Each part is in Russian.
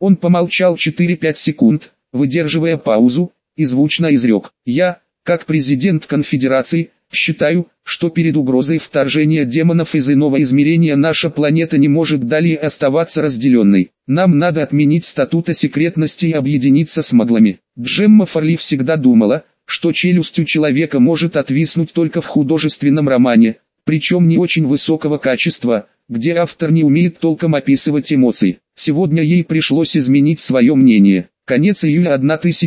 Он помолчал 4-5 секунд, выдерживая паузу, и звучно изрек: «Я, как президент конфедерации, считаю, что перед угрозой вторжения демонов из иного измерения наша планета не может далее оставаться разделенной. Нам надо отменить статута секретности и объединиться с маглами». Джемма Фарли всегда думала, что челюсть у человека может отвиснуть только в художественном романе, причем не очень высокого качества, где автор не умеет толком описывать эмоции. Сегодня ей пришлось изменить свое мнение. Конец июля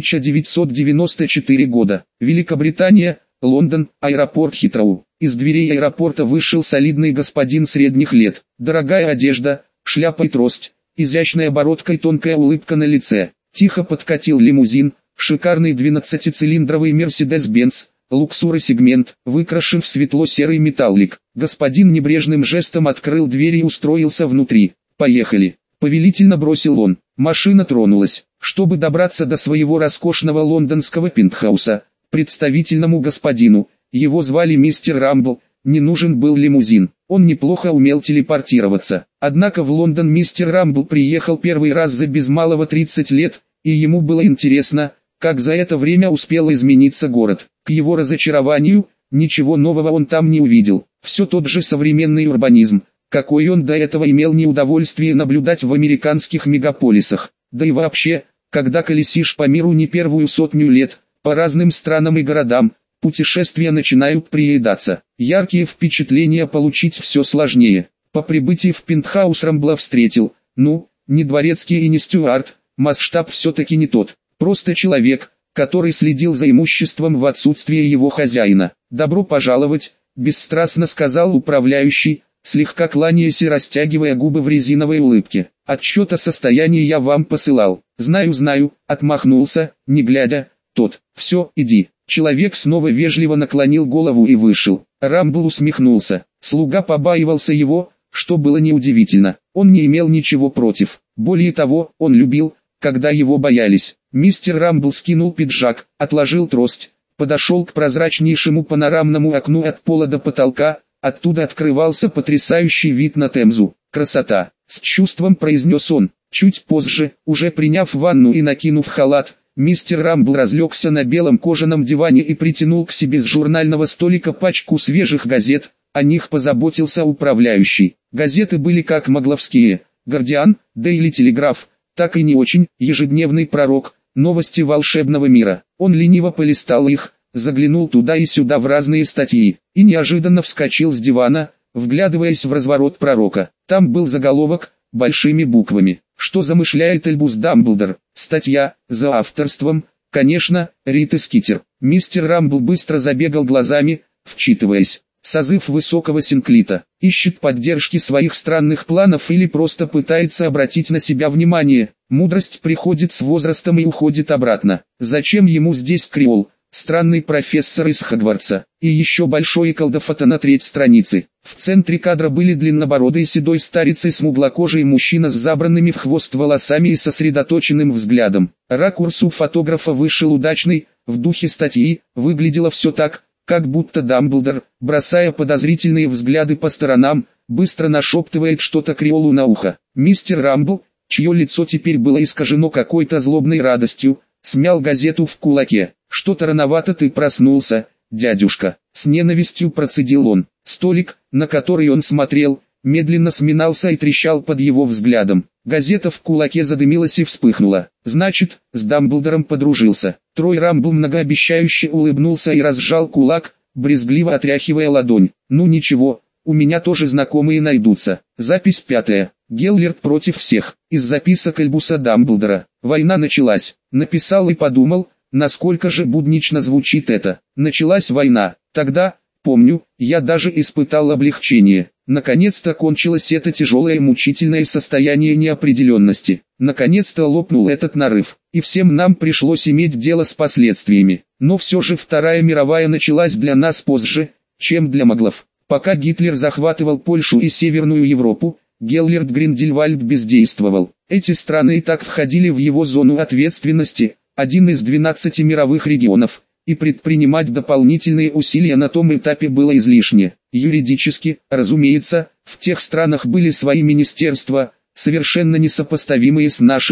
1994 года. Великобритания, Лондон, аэропорт Хитроу. Из дверей аэропорта вышел солидный господин средних лет. Дорогая одежда, шляпа и трость, изящная бородка и тонкая улыбка на лице. Тихо подкатил лимузин, шикарный 12-цилиндровый Mercedes-Benz, луксурный сегмент, выкрашен в светло-серый металлик. Господин небрежным жестом открыл дверь и устроился внутри. «Поехали!» — повелительно бросил он. Машина тронулась. Чтобы добраться до своего роскошного лондонского пентхауса, представительному господину, его звали мистер Рамбл, не нужен был лимузин. Он неплохо умел телепортироваться. Однако в Лондон мистер Рамбл приехал первый раз за без малого 30 лет, и ему было интересно, как за это время успел измениться город. К его разочарованию, ничего нового он там не увидел. Все тот же современный урбанизм, какой он до этого имел неудовольствие наблюдать в американских мегаполисах. Да и вообще, когда колесишь по миру не первую сотню лет, по разным странам и городам, путешествия начинают приедаться. Яркие впечатления получить все сложнее. По прибытии в пентхаус Рамбла встретил, не дворецкий и не стюард, масштаб все-таки не тот. Просто человек, который следил за имуществом в отсутствие его хозяина. «Добро пожаловать», — бесстрастно сказал управляющий, слегка кланяясь и растягивая губы в резиновой улыбке. «Отчет о состоянии я вам посылал». «Знаю», — отмахнулся, не глядя, тот. «Все, иди». Человек снова вежливо наклонил голову и вышел. Рамбл усмехнулся. Слуга побаивался его, что было неудивительно. Он не имел ничего против. Более того, он любил, когда его боялись. Мистер Рамбл скинул пиджак, отложил трость, подошел к прозрачнейшему панорамному окну от пола до потолка, оттуда открывался потрясающий вид на Темзу. «Красота!» — с чувством произнес он. Чуть позже, уже приняв ванну и накинув халат, мистер Рамбл разлегся на белом кожаном диване и притянул к себе с журнального столика пачку свежих газет. О них позаботился управляющий. Газеты были как могловские: «Гардиан», «Дейли Телеграф», так и не очень, «Ежедневный пророк», «Новости волшебного мира». Он лениво полистал их, заглянул туда и сюда в разные статьи, и неожиданно вскочил с дивана, вглядываясь в разворот пророка. Там был заголовок, большими буквами: «Что замышляет Альбус Дамблдор?». Статья, за авторством, конечно, Риты Скитер. Мистер Рамбл быстро забегал глазами, вчитываясь. Созыв высокого синклита. Ищет поддержки своих странных планов или просто пытается обратить на себя внимание. Мудрость приходит с возрастом и уходит обратно. Зачем ему здесь креол, странный профессор из Хогвартса, и еще большое колдофото на треть страницы. В центре кадра были длиннобородый седой старец и смуглокожий мужчина с забранными в хвост волосами и сосредоточенным взглядом. Ракурс у фотографа вышел удачный, в духе статьи. Выглядело все так, как будто Дамблдор, бросая подозрительные взгляды по сторонам, быстро нашептывает что-то креолу на ухо. Мистер Рамбл, чье лицо теперь было искажено какой-то злобной радостью, смял газету в кулаке. «Что-то рановато ты проснулся, дядюшка», — с ненавистью процедил он. Столик, на который он смотрел, медленно сминался и трещал под его взглядом. Газета в кулаке задымилась и вспыхнула. «Значит, с Дамблдором подружился». Трой Рамбл многообещающе улыбнулся и разжал кулак, брезгливо отряхивая ладонь. «Ну ничего, у меня тоже знакомые найдутся». Запись 5. Геллерт против всех. Из записок Альбуса Дамблдора. Война началась. Написал и подумал, насколько же буднично звучит это. Началась война. Тогда, помню, я даже испытал облегчение. Наконец-то кончилось это тяжелое мучительное состояние неопределенности. Наконец-то лопнул этот нарыв, и всем нам пришлось иметь дело с последствиями. Но все же Вторая мировая началась для нас позже, чем для маглов. Пока Гитлер захватывал Польшу и Северную Европу, Геллерт Гриндельвальд бездействовал. Эти страны и так входили в его зону ответственности, один из 12 мировых регионов, и предпринимать дополнительные усилия на том этапе было излишне. Юридически, разумеется, в тех странах были свои министерства, совершенно несопоставимые с нашим,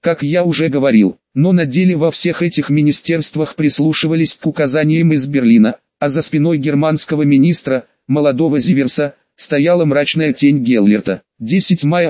как я уже говорил. Но на деле во всех этих министерствах прислушивались к указаниям из Берлина, а за спиной германского министра, молодого Зиверса, стояла мрачная тень Геллерта. 10 мая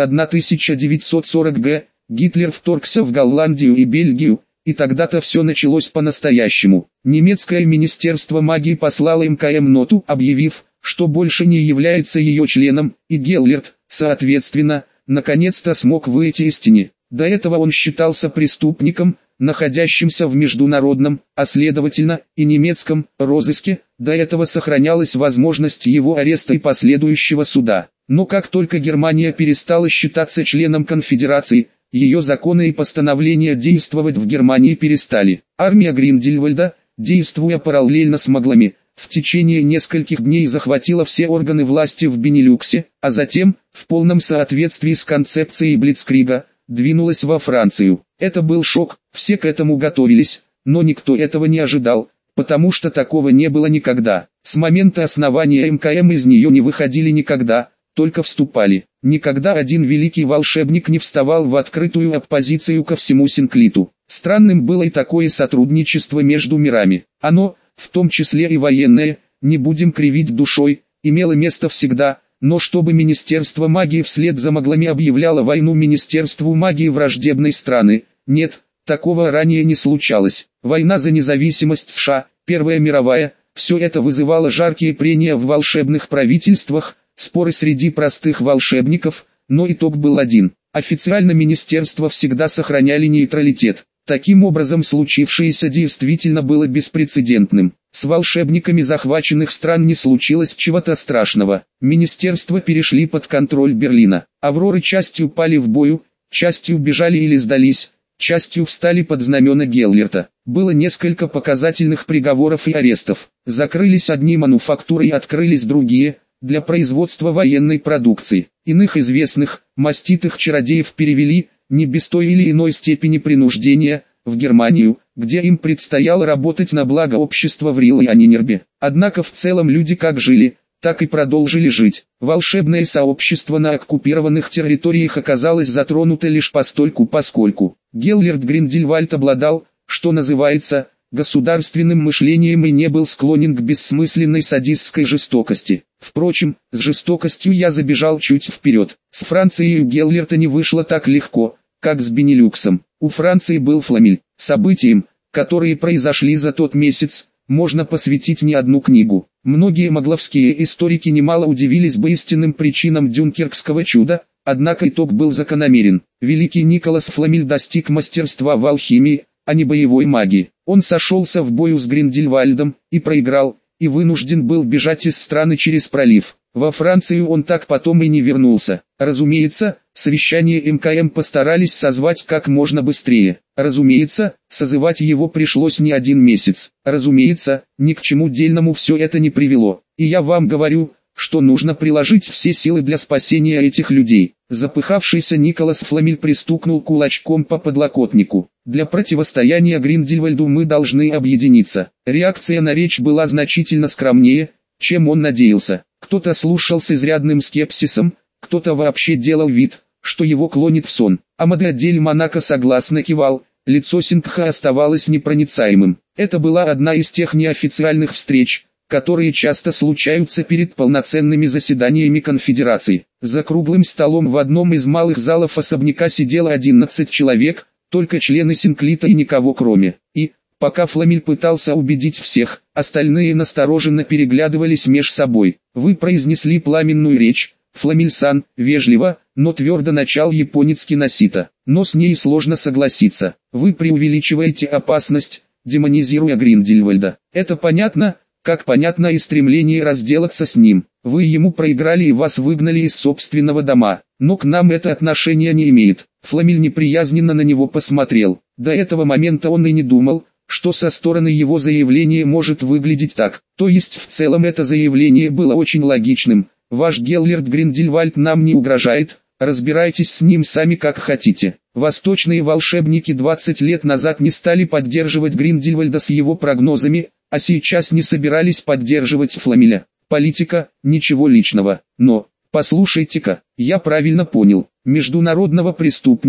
1940 г. Гитлер вторгся в Голландию и Бельгию, и тогда-то все началось по-настоящему. Немецкое министерство магии послало МКМ ноту, объявив, что больше не является ее членом, и Геллерт, соответственно, наконец-то смог выйти из тени. До этого он считался преступником, находящимся в международном, а следовательно, и немецком, розыске. До этого сохранялась возможность его ареста и последующего суда. Но как только Германия перестала считаться членом конфедерации, ее законы и постановления действовать в Германии перестали. Армия Гриндельвальда, действуя параллельно с маглами, в течение нескольких дней захватила все органы власти в Бенилюксе, а затем, в полном соответствии с концепцией Блицкрига, двинулась во Францию. Это был шок, все к этому готовились, но никто этого не ожидал, потому что такого не было никогда. С момента основания МКМ из нее не выходили никогда, только вступали. Никогда один великий волшебник не вставал в открытую оппозицию ко всему Синклиту. Странным было и такое сотрудничество между мирами. Оно, в том числе и военное, не будем кривить душой, имело место всегда, но чтобы Министерство магии вслед за маглами объявляло войну Министерству магии враждебной страны, нет, такого ранее не случалось. Война за независимость США, Первая мировая, все это вызывало жаркие прения в волшебных правительствах, споры среди простых волшебников, но итог был один. Официально министерства всегда сохраняли нейтралитет. Таким образом случившееся действительно было беспрецедентным. С волшебниками захваченных стран не случилось чего-то страшного. Министерства перешли под контроль Берлина. Авроры частью пали в бою, частью бежали или сдались, частью встали под знамена Геллерта. Было несколько показательных приговоров и арестов. Закрылись одни мануфактуры и открылись другие, для производства военной продукции. Иных известных, маститых чародеев перевели, не без той или иной степени принуждения, в Германию, где им предстояло работать на благо общества в Риле и Анинербе. Однако в целом люди как жили, так и продолжили жить. Волшебное сообщество на оккупированных территориях оказалось затронуто лишь постольку-поскольку. Геллерт Гриндельвальд обладал, что называется, государственным мышлением и не был склонен к бессмысленной садистской жестокости. Впрочем, с жестокостью я забежал чуть вперед. С Францией у Геллерта не вышло так легко, как с Бенилюксом. У Франции был Фламель. Событиям, которые произошли за тот месяц, можно посвятить не одну книгу. Многие магловские историки немало удивились бы истинным причинам Дюнкеркского чуда, однако итог был закономерен. Великий Николас Фламель достиг мастерства в алхимии, а не боевой магии. Он сошелся в бою с Гриндельвальдом и проиграл, и вынужден был бежать из страны через пролив. Во Францию он так потом и не вернулся. Разумеется, совещание МКМ постарались созвать как можно быстрее. Разумеется, созывать его пришлось не один месяц. Разумеется, ни к чему дельному все это не привело. И я вам говорю, что нужно приложить все силы для спасения этих людей. Запыхавшийся Николас Фламель пристукнул кулачком по подлокотнику. Для противостояния Гриндельвальду мы должны объединиться. Реакция на речь была значительно скромнее, чем он надеялся. Кто-то слушал с изрядным скепсисом, кто-то вообще делал вид, что его клонит в сон. Амаде-Адель Монако согласно кивал, лицо Сингха оставалось непроницаемым. Это была одна из тех неофициальных встреч, которые часто случаются перед полноценными заседаниями конфедерации. За круглым столом в одном из малых залов особняка сидело 11 человек, только члены Синклита и никого кроме. И, пока Фламель пытался убедить всех, остальные настороженно переглядывались меж собой. «Вы произнесли пламенную речь, Фламель-сан», вежливо, но твердо начал японец Киносита. «Но с ней сложно согласиться. Вы преувеличиваете опасность, демонизируя Гриндельвальда. Это понятно, как понятно и стремление разделаться с ним. Вы ему проиграли и вас выгнали из собственного дома. Но к нам это отношение не имеет». Фламель неприязненно на него посмотрел. До этого момента он и не думал, что со стороны его заявление может выглядеть так. То есть в целом это заявление было очень логичным. Ваш Геллерт Гриндельвальд нам не угрожает, разбирайтесь с ним сами как хотите. Восточные волшебники 20 лет назад не стали поддерживать Гриндельвальда с его прогнозами, а сейчас не собирались поддерживать Фламеля. Политика, ничего личного. Но, послушайте-ка, я правильно понял, международного преступника,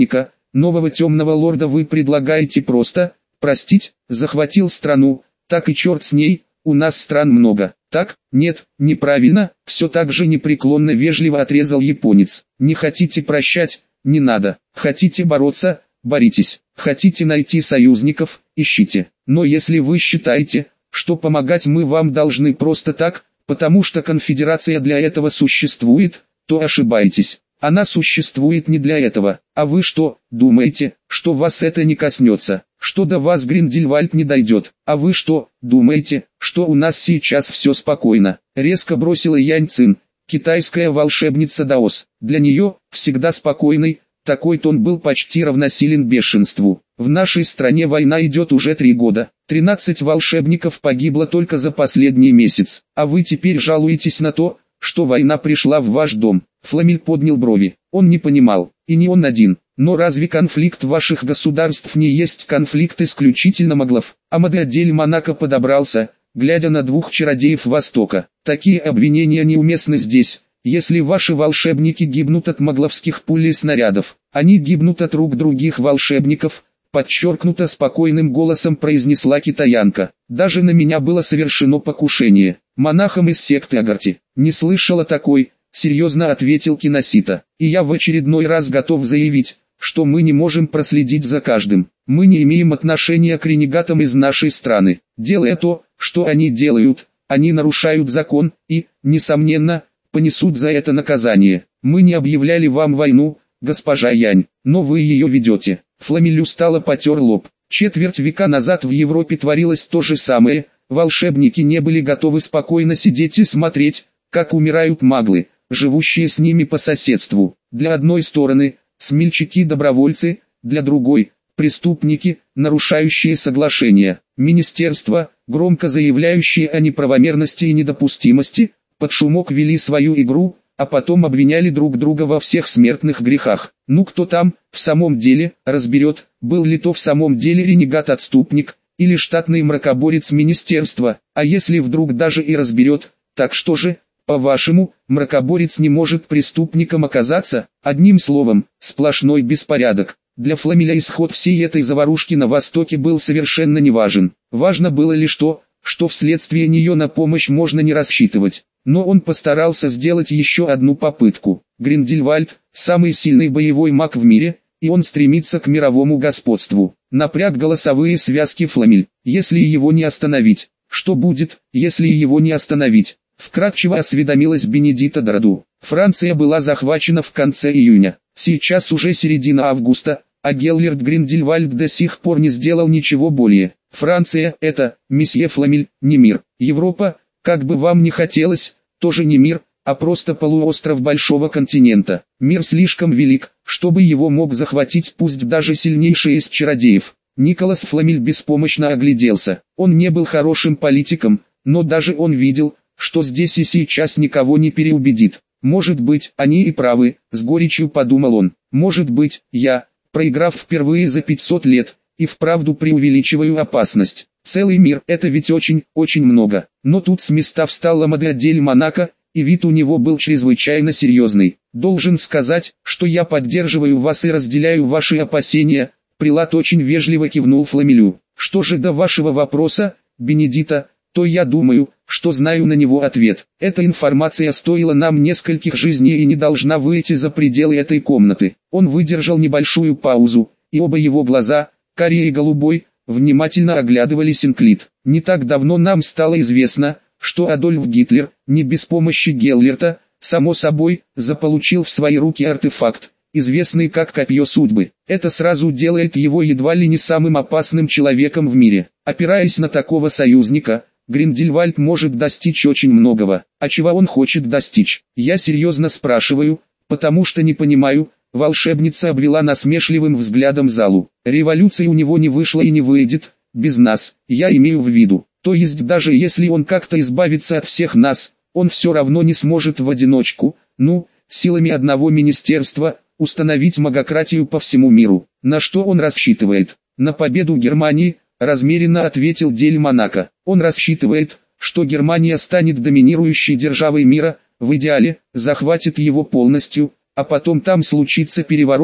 нового темного лорда вы предлагаете просто простить, захватил страну, так и черт с ней, у нас стран много. Так, нет, неправильно, все так же непреклонно вежливо отрезал японец. Не хотите прощать, не надо. Хотите бороться, боритесь. Хотите найти союзников, ищите. Но если вы считаете, что помогать мы вам должны просто так, потому что конфедерация для этого существует, то ошибаетесь. Она существует не для этого. А вы что, думаете, что вас это не коснется? Что до вас Гриндельвальд не дойдет? А вы что, думаете, что у нас сейчас все спокойно? Резко бросила Янь Цин, китайская волшебница Даос. Для нее, всегда спокойной, такой тон был почти равносилен бешенству. В нашей стране война идет уже 3 года. 13 волшебников погибло только за последний месяц. А вы теперь жалуетесь на то, что война пришла в ваш дом. Фламель поднял брови. Он не понимал, и не он один. Но разве конфликт ваших государств не есть конфликт исключительно моглов? Амадель Монако подобрался, глядя на 2 чародеев Востока. Такие обвинения неуместны здесь. Если ваши волшебники гибнут от могловских пуль и снарядов, они гибнут от рук других волшебников, подчеркнуто спокойным голосом произнесла китаянка. Даже на меня было совершено покушение. Монахом из секты Агарти. Не слышала такой, серьезно ответил Киносита. И я в очередной раз готов заявить, что мы не можем проследить за каждым. Мы не имеем отношения к ренегатам из нашей страны. Делая то, что они делают, они нарушают закон и, несомненно, понесут за это наказание. Мы не объявляли вам войну, госпожа Янь, но вы ее ведете. Фламель устало потер лоб. Четверть века назад в Европе творилось то же самое. Волшебники не были готовы спокойно сидеть и смотреть, как умирают маглы, живущие с ними по соседству. Для одной стороны – смельчаки-добровольцы, для другой – преступники, нарушающие соглашения. Министерства, громко заявляющие о неправомерности и недопустимости, под шумок вели свою игру, а потом обвиняли друг друга во всех смертных грехах. Ну кто там, в самом деле, разберет, был ли то в самом деле ренегат-отступник, или штатный мракоборец министерства, а если вдруг даже и разберет, так что же, по-вашему, мракоборец не может преступником оказаться? Одним словом, сплошной беспорядок. Для Фламеля исход всей этой заварушки на Востоке был совершенно неважен. Важно было лишь то, что вследствие нее на помощь можно не рассчитывать. Но он постарался сделать еще одну попытку. Гриндельвальд – самый сильный боевой маг в мире, и он стремится к мировому господству. Напряг голосовые связки Фламель. Если его не остановить, что будет, если его не остановить? Вкратчиво осведомилась Бенедита Дораду. Франция была захвачена в конце июня. Сейчас уже середина августа, а Геллерд Гриндельвальд до сих пор не сделал ничего более. Франция – это, месье Фламель, не мир. Европа, как бы вам ни хотелось, тоже не мир, а просто полуостров большого континента. Мир слишком велик, чтобы его мог захватить пусть даже сильнейший из чародеев. Николас Фламель беспомощно огляделся. Он не был хорошим политиком, но даже он видел, что здесь и сейчас никого не переубедит. Может быть, они и правы, с горечью подумал он. Может быть, я, проиграв впервые за 500 лет, и вправду преувеличиваю опасность. Целый мир – это ведь очень, очень много. Но тут с места встала Амадель Монако, и вид у него был чрезвычайно серьезный. Должен сказать, что я поддерживаю вас и разделяю ваши опасения. Прилат очень вежливо кивнул Фламелю. Что же до вашего вопроса, Бенедита, то я думаю, что знаю на него ответ. Эта информация стоила нам нескольких жизней и не должна выйти за пределы этой комнаты. Он выдержал небольшую паузу, и оба его глаза, карий и голубой, внимательно оглядывали Синклит. Не так давно нам стало известно, что Адольф Гитлер, не без помощи Геллерта, само собой, заполучил в свои руки артефакт, известный как Копье Судьбы. Это сразу делает его едва ли не самым опасным человеком в мире. Опираясь на такого союзника, Гриндельвальд может достичь очень многого. А чего он хочет достичь? Я серьезно спрашиваю, потому что не понимаю. Волшебница обвела насмешливым взглядом залу. Революция у него не вышла и не выйдет, без нас, я имею в виду. То есть даже если он как-то избавится от всех нас, он все равно не сможет в одиночку, силами одного министерства, установить магократию по всему миру. На что он рассчитывает? На победу Германии, размеренно ответил Дель Монако. Он рассчитывает, что Германия станет доминирующей державой мира, в идеале, захватит его полностью, а потом там случится переворот,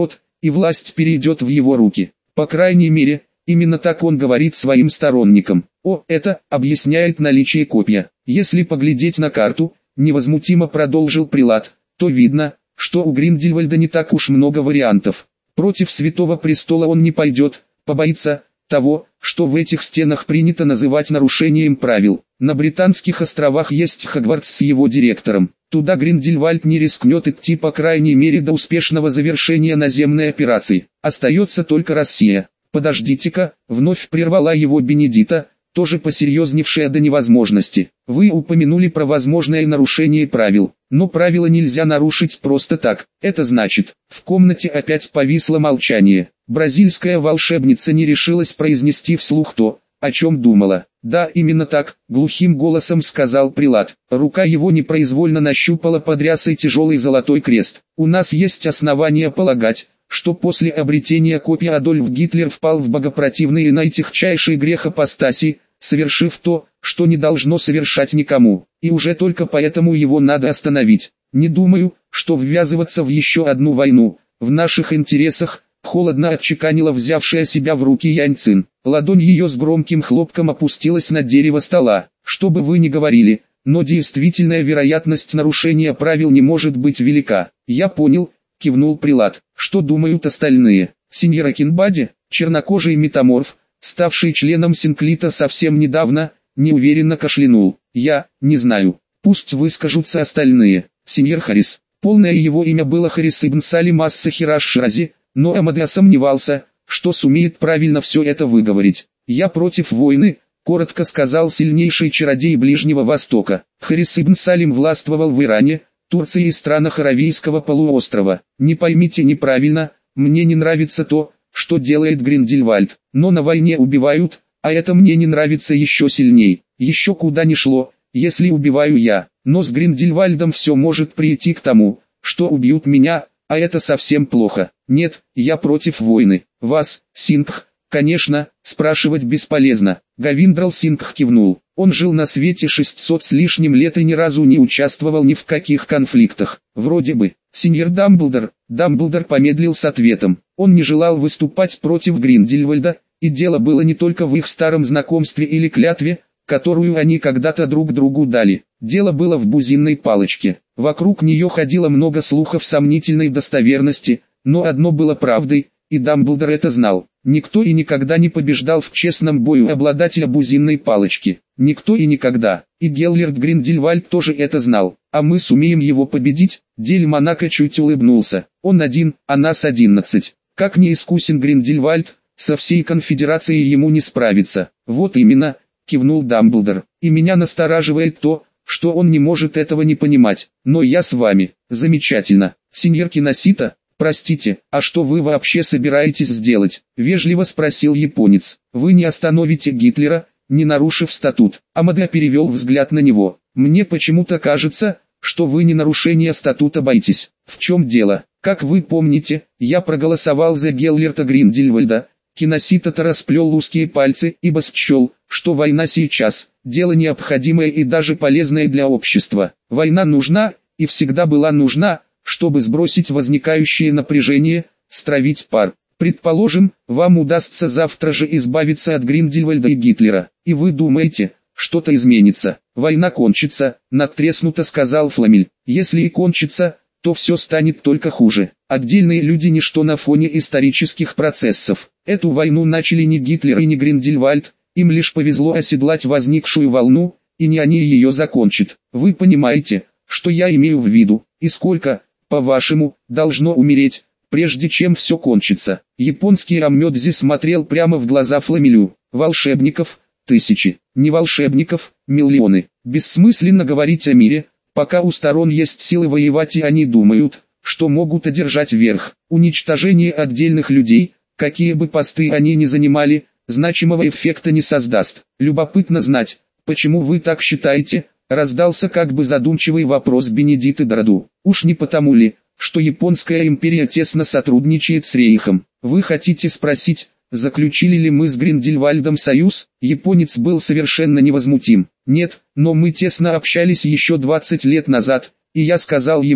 и власть перейдет в его руки. По крайней мере, именно так он говорит своим сторонникам. Это объясняет наличие копья. Если поглядеть на карту, невозмутимо продолжил прилад, то видно, что у Гриндельвальда не так уж много вариантов. Против Святого Престола он не пойдет, побоится того, что в этих стенах принято называть нарушением правил. На Британских островах есть Хогвартс с его директором. Туда Гриндельвальд не рискнет идти по крайней мере до успешного завершения наземной операции. Остается только Россия. Подождите-ка, вновь прервала его Бенедита, тоже посерьезневшая до невозможности. Вы упомянули про возможное нарушение правил, но правила нельзя нарушить просто так. Это значит, в комнате опять повисло молчание. Бразильская волшебница не решилась произнести вслух то, о чем думала. Да, именно так, глухим голосом сказал прилад. Рука его непроизвольно нащупала под рясой тяжелый золотой крест. У нас есть основания полагать, что после обретения копья Адольф Гитлер впал в богопротивный и наитихчайший грех апостасии, совершив то, что не должно совершать никому, и уже только поэтому его надо остановить. Не думаю, что ввязываться в еще одну войну, в наших интересах, холодно отчеканила взявшая себя в руки Яньцин. Ладонь ее с громким хлопком опустилась на дерево стола. Что бы вы ни говорили, но действительная вероятность нарушения правил не может быть велика. Я понял, кивнул прилад. Что думают остальные? Синьора Кинбади, чернокожий метаморф, ставший членом Синклита совсем недавно, неуверенно кашлянул. Я не знаю. Пусть выскажутся остальные. Синьор Харрис. Полное его имя было Харрис ибн Салим ас-Сахир Ширази, но Амадеа сомневался, что сумеет правильно все это выговорить. «Я против войны», — коротко сказал сильнейший чародей Ближнего Востока. Харрис ибн Салим властвовал в Иране, Турции и странах Аравийского полуострова. Не поймите неправильно, мне не нравится то, что делает Гриндельвальд, но на войне убивают, а это мне не нравится еще сильней. Еще куда ни шло, если убиваю я, но с Гриндельвальдом все может прийти к тому, что убьют меня, а это совсем плохо. Нет, я против войны. Вас, Сингх, конечно, спрашивать бесполезно. Гавиндрал Сингх кивнул. Он жил на свете 600 с лишним лет и ни разу не участвовал ни в каких конфликтах. Вроде бы. Сеньор Дамблдор. Дамблдор помедлил с ответом. Он не желал выступать против Гриндельвальда, и дело было не только в их старом знакомстве или клятве, которую они когда-то друг другу дали. Дело было в бузинной палочке. Вокруг нее ходило много слухов сомнительной достоверности, но одно было правдой, и Дамблдор это знал. Никто и никогда не побеждал в честном бою обладателя бузинной палочки. Никто и никогда. И Геллерд Гриндельвальд тоже это знал. А мы сумеем его победить? Дель Монако чуть улыбнулся. Он один, а нас 11. Как не искусен Гриндельвальд, со всей конфедерацией ему не справиться. Вот именно, кивнул Дамблдор. И меня настораживает то, что он не может этого не понимать. Но я с вами. Замечательно. Сеньор Киносита, простите, а что вы вообще собираетесь сделать? Вежливо спросил японец. Вы не остановите Гитлера, не нарушив статут. Амадеа перевел взгляд на него. Мне почему-то кажется, что вы не нарушения статута боитесь. В чем дело? Как вы помните, я проголосовал за Геллерта Гриндельвальда. Киносита-то расплел узкие пальцы, ибо счел, что война сейчас – дело необходимое и даже полезное для общества. Война нужна, и всегда была нужна, чтобы сбросить возникающее напряжение, стравить пар. Предположим, вам удастся завтра же избавиться от Гриндельвальда и Гитлера, и вы думаете, что-то изменится. Война кончится, надтреснуто сказал Фламель. Если и кончится, то все станет только хуже. Отдельные люди ничто на фоне исторических процессов. Эту войну начали не Гитлер и не Гриндельвальд, им лишь повезло оседлать возникшую волну, и не они ее закончат. Вы понимаете, что я имею в виду, и сколько, по-вашему, должно умереть, прежде чем все кончится? Японский Аммёдзи смотрел прямо в глаза Фламелю. Волшебников – тысячи, не волшебников – миллионы. Бессмысленно говорить о мире, пока у сторон есть силы воевать, и они думают, что могут одержать верх. Уничтожение отдельных людей, какие бы посты они ни занимали, значимого эффекта не создаст. Любопытно знать, почему вы так считаете, раздался как бы задумчивый вопрос Бенедиты Драду. Уж не потому ли, что Японская империя тесно сотрудничает с Рейхом? Вы хотите спросить, заключили ли мы с Гриндельвальдом союз? Японец был совершенно невозмутим. Нет, но мы тесно общались еще 20 лет назад, и я сказал ему,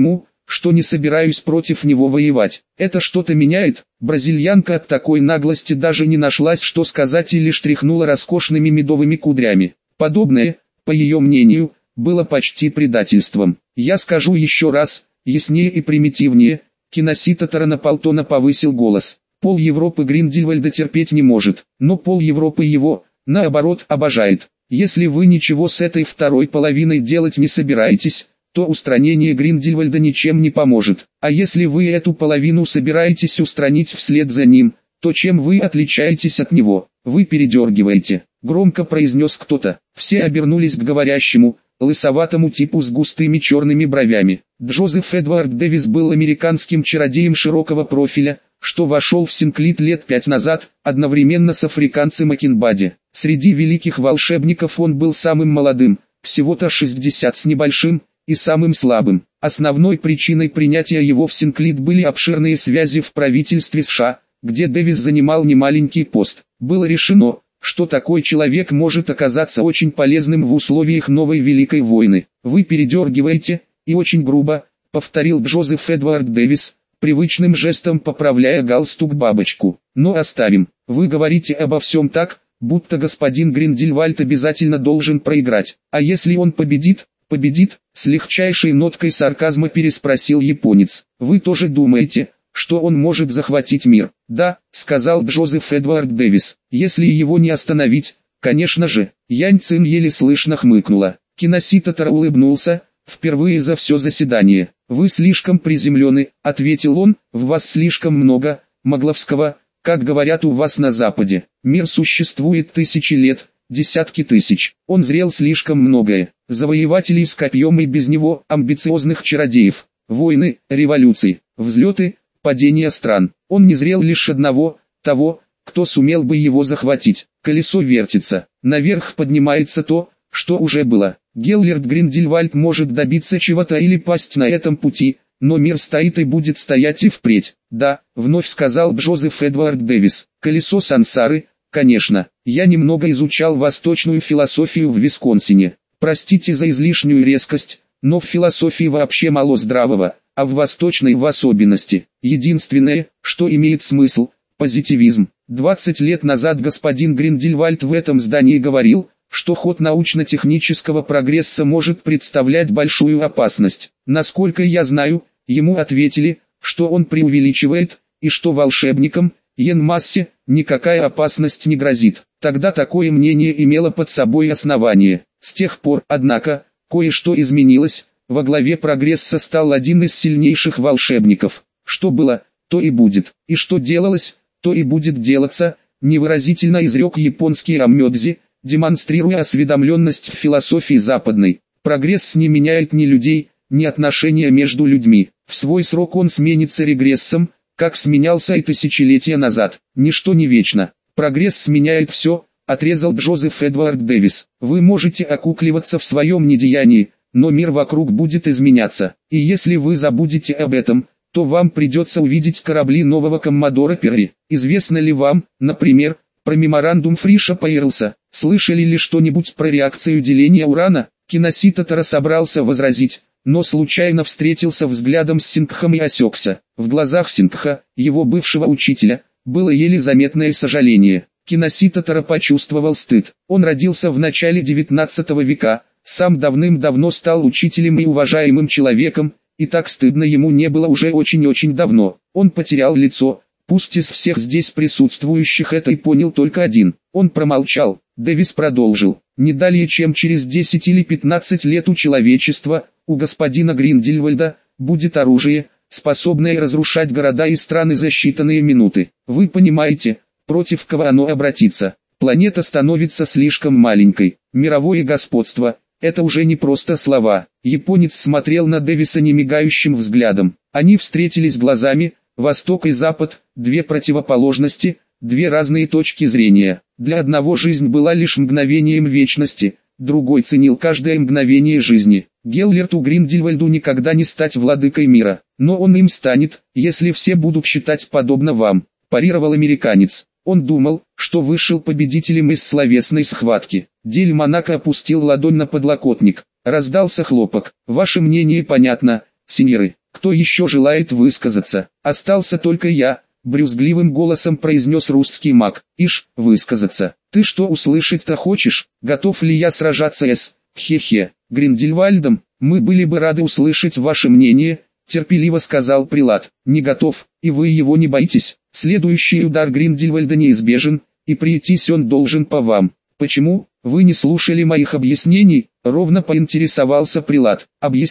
что не собираюсь против него воевать. Это что-то меняет? Бразильянка от такой наглости даже не нашлась, что сказать, и лишь тряхнула роскошными медовыми кудрями. Подобное, по ее мнению, было почти предательством. Я скажу еще раз, яснее и примитивнее. Киноситатора Наполтона повысил голос. Пол Европы Гриндельвальда терпеть не может, но пол Европы его, наоборот, обожает. Если вы ничего с этой второй половиной делать не собираетесь, то устранение Гриндельвальда ничем не поможет. А если вы эту половину собираетесь устранить вслед за ним, то чем вы отличаетесь от него? Вы передергиваете, громко произнес кто-то. Все обернулись к говорящему, лысоватому типу с густыми черными бровями. Джозеф Эдвард Дэвис был американским чародеем широкого профиля, что вошел в Синклит лет 5 назад, одновременно с африканцем Акинбади. Среди великих волшебников он был самым молодым, всего-то 60 с небольшим, и самым слабым. Основной причиной принятия его в Синклит были обширные связи в правительстве США, где Дэвис занимал немаленький пост. Было решено, что такой человек может оказаться очень полезным в условиях новой Великой войны. Вы передергиваете, и очень грубо, повторил Джозеф Эдвард Дэвис, привычным жестом поправляя галстук-бабочку. Но оставим. Вы говорите обо всем так, будто господин Гриндельвальд обязательно должен проиграть. А если он победит? Победит? С легчайшей ноткой сарказма переспросил японец. Вы тоже думаете, что он может захватить мир? Да, сказал Джозеф Эдвард Дэвис. Если его не остановить, конечно же. Янь Цин еле слышно хмыкнула. Киноситатор улыбнулся, впервые за все заседание. Вы слишком приземлены, ответил он, в вас слишком много магловского, как говорят у вас на Западе. Мир существует тысячи лет, десятки тысяч. Он зрел слишком многое. Завоевателей с копьем и без него, амбициозных чародеев, войны, революции, взлеты, падения стран. Он не зрел лишь одного, того, кто сумел бы его захватить. Колесо вертится, наверх поднимается то, что уже было. Геллерд Гриндельвальд может добиться чего-то или пасть на этом пути, но мир стоит и будет стоять и впредь. Да, вновь сказал Джозеф Эдвард Дэвис. Колесо сансары, конечно. Я немного изучал восточную философию в Висконсине. Простите за излишнюю резкость, но в философии вообще мало здравого, а в восточной в особенности. Единственное, что имеет смысл – позитивизм. 20 лет назад господин Гриндельвальд в этом здании говорил, что ход научно-технического прогресса может представлять большую опасность. Насколько я знаю, ему ответили, что он преувеличивает, и что волшебникам, Йен-массе, никакая опасность не грозит. Тогда такое мнение имело под собой основание. С тех пор, однако, кое-что изменилось, во главе прогресса стал один из сильнейших волшебников. Что было, то и будет, и что делалось, то и будет делаться, невыразительно изрек японский Аммёдзи, демонстрируя осведомленность в философии западной. Прогресс не меняет ни людей, ни отношения между людьми. В свой срок он сменится регрессом, как сменялся и тысячелетия назад. Ничто не вечно. Прогресс сменяет все, отрезал Джозеф Эдвард Дэвис. Вы можете окукливаться в своем недеянии, но мир вокруг будет изменяться. И если вы забудете об этом, то вам придется увидеть корабли нового коммодора Перри. Известно ли вам, например, про меморандум Фриша Пайрлса? Слышали ли что-нибудь про реакцию деления урана? Киноситатора собрался возразить, но случайно встретился взглядом с Сингхом и осекся. В глазах Сингха, его бывшего учителя, было еле заметное сожаление. Киноситатора почувствовал стыд. Он родился в начале 19 века, сам давным-давно стал учителем и уважаемым человеком, и так стыдно ему не было уже очень-очень давно. Он потерял лицо, пусть из всех здесь присутствующих это и понял только один. Он промолчал. Дэвис продолжил. Не далее чем через 10 или 15 лет у человечества, у господина Гриндельвальда, будет оружие, способное разрушать города и страны за считанные минуты. Вы понимаете, против кого оно обратится? Планета становится слишком маленькой. Мировое господство – это уже не просто слова. Японец смотрел на Дэвиса немигающим взглядом. Они встретились глазами, восток и запад, две противоположности, две разные точки зрения. Для одного жизнь была лишь мгновением вечности, другой ценил каждое мгновение жизни. Геллерту Гриндельвальду никогда не стать владыкой мира, но он им станет, если все будут считать подобно вам, парировал американец. Он думал, что вышел победителем из словесной схватки. Дель Монако опустил ладонь на подлокотник. Раздался хлопок. Ваше мнение понятно, сеньоры. Кто еще желает высказаться? Остался только я, брюзгливым голосом произнес русский маг. Ишь, высказаться. Ты что услышать-то хочешь? Готов ли я сражаться с... Хе-хе, Гриндельвальдом? Мы были бы рады услышать ваше мнение, терпеливо сказал прилад. Не готов, и вы его не боитесь. Следующий удар Гриндельвальда неизбежен, и прийтись он должен по вам. Почему? Вы не слушали моих объяснений? Ровно поинтересовался прилад.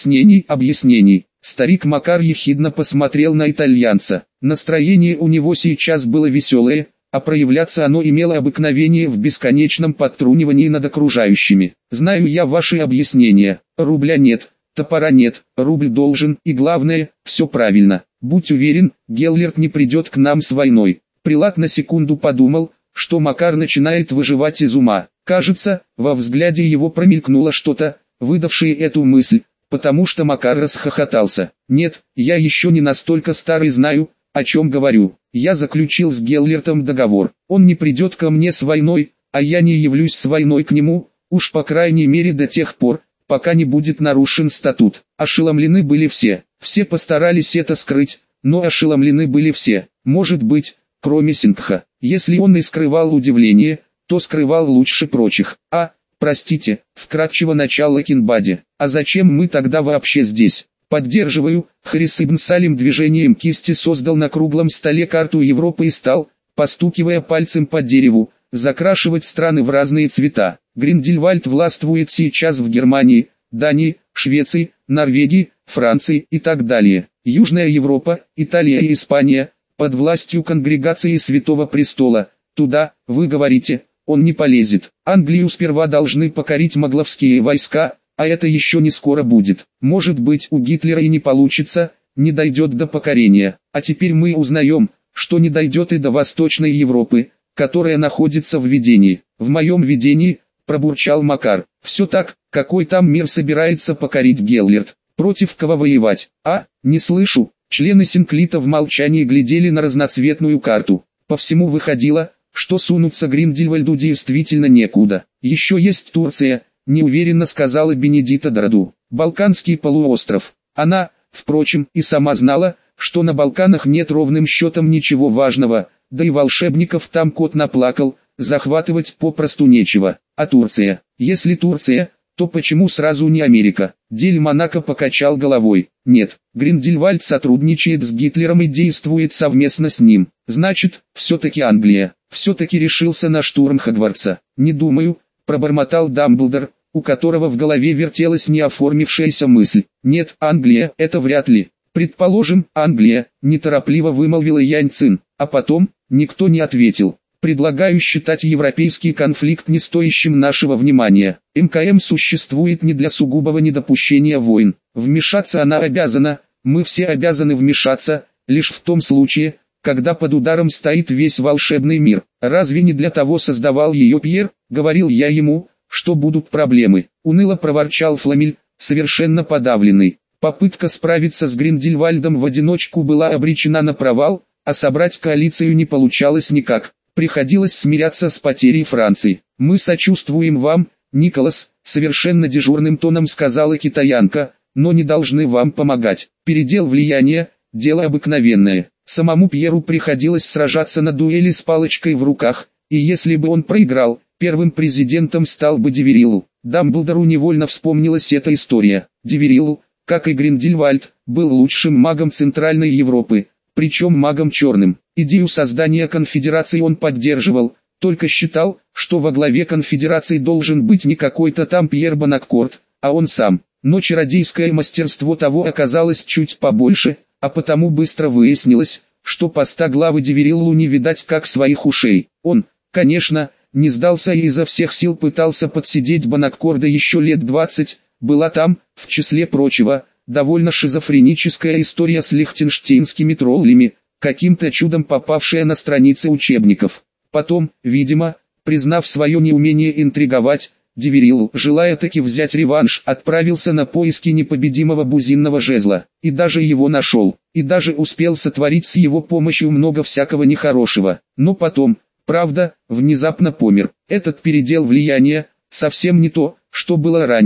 Объяснений. Старик Макар ехидно посмотрел на итальянца. Настроение у него сейчас было веселое, а проявляться оно имело обыкновение в бесконечном подтрунивании над окружающими. Знаю я ваши объяснения. Рубля нет, топора нет, рубль должен, и главное, все правильно. Будь уверен, Геллерт не придет к нам с войной. Прилад на секунду подумал, что Макар начинает выживать из ума. Кажется, во взгляде его промелькнуло что-то, выдавшее эту мысль, потому что Макар расхохотался. Нет, я еще не настолько старый, знаю, о чем говорю. Я заключил с Геллертом договор. Он не придет ко мне с войной, а я не явлюсь с войной к нему, уж по крайней мере до тех пор, пока не будет нарушен статут. Ошеломлены были все. Все постарались это скрыть, но ошеломлены были все. Может быть, кроме Сингха. Если он и скрывал удивление, то скрывал лучше прочих. Простите, вкратчиво начало Кинбади. А зачем мы тогда вообще здесь? Поддерживаю. Харис ибн Салим движением кисти создал на круглом столе карту Европы и стал, постукивая пальцем по дереву, закрашивать страны в разные цвета. Гриндельвальд властвует сейчас в Германии, Дании, Швеции, Норвегии, Франции и так далее. Южная Европа, Италия и Испания, под властью конгрегации Святого Престола. Туда, вы говорите, он не полезет. Англию сперва должны покорить могловские войска, а это еще не скоро будет. Может быть, у Гитлера и не получится, не дойдет до покорения. А теперь мы узнаем, что не дойдет и до Восточной Европы, которая находится в видении. В моем видении, пробурчал Макар. Все так, какой там мир собирается покорить Геллерт? Против кого воевать? Не слышу. Члены Синклита в молчании глядели на разноцветную карту. По всему выходило, что сунуться Гриндельвальду действительно некуда. Еще есть Турция, неуверенно сказала Бенедита Драду. Балканский полуостров. Она, впрочем, и сама знала, что на Балканах нет ровным счетом ничего важного, да и волшебников там кот наплакал, захватывать попросту нечего. А Турция? Если Турция, то почему сразу не Америка? Дель Монако покачал головой. Нет, Гриндельвальд сотрудничает с Гитлером и действует совместно с ним. Значит, все-таки Англия. Все-таки решился на штурм Хогвартса. Не думаю, пробормотал Дамблдор, у которого в голове вертелась неоформившаяся мысль. Нет, Англия, это вряд ли. Предположим, Англия, неторопливо вымолвила Янь Цин, а потом, никто не ответил. Предлагаю считать европейский конфликт не стоящим нашего внимания. МКМ существует не для сугубого недопущения войн. Вмешаться она обязана, мы все обязаны вмешаться, лишь в том случае, когда под ударом стоит весь волшебный мир. Разве не для того создавал ее Пьер? Говорил я ему, что будут проблемы. Уныло проворчал Фламель, совершенно подавленный. Попытка справиться с Гриндельвальдом в одиночку была обречена на провал, а собрать коалицию не получалось никак. Приходилось смиряться с потерей Франции. «Мы сочувствуем вам, Николас», — совершенно дежурным тоном сказала китаянка, «но не должны вам помогать. Передел влияния — дело обыкновенное. Самому Пьеру приходилось сражаться на дуэли с палочкой в руках, и если бы он проиграл, первым президентом стал бы Деверилл». Дамблдору невольно вспомнилась эта история. Деверилл, как и Гриндельвальд, был лучшим магом Центральной Европы, причем магом черным. Идею создания конфедерации он поддерживал, только считал, что во главе конфедерации должен быть не какой-то там Пьер Бонаккорт, а он сам. Но чародейское мастерство того оказалось чуть побольше, а потому быстро выяснилось, что поста главы Девериллу не видать как своих ушей. Он, конечно, не сдался и изо всех сил пытался подсидеть Бонаккорда еще лет 20, была там, в числе прочего, довольно шизофреническая история с лихтенштейнскими троллями, каким-то чудом попавшая на страницы учебников. Потом, видимо, признав свое неумение интриговать, Деверилл, желая таки взять реванш, отправился на поиски непобедимого бузинного жезла, и даже его нашел, и даже успел сотворить с его помощью много всякого нехорошего, но потом, правда, внезапно помер. Этот передел влияния, совсем не то, что было раньше,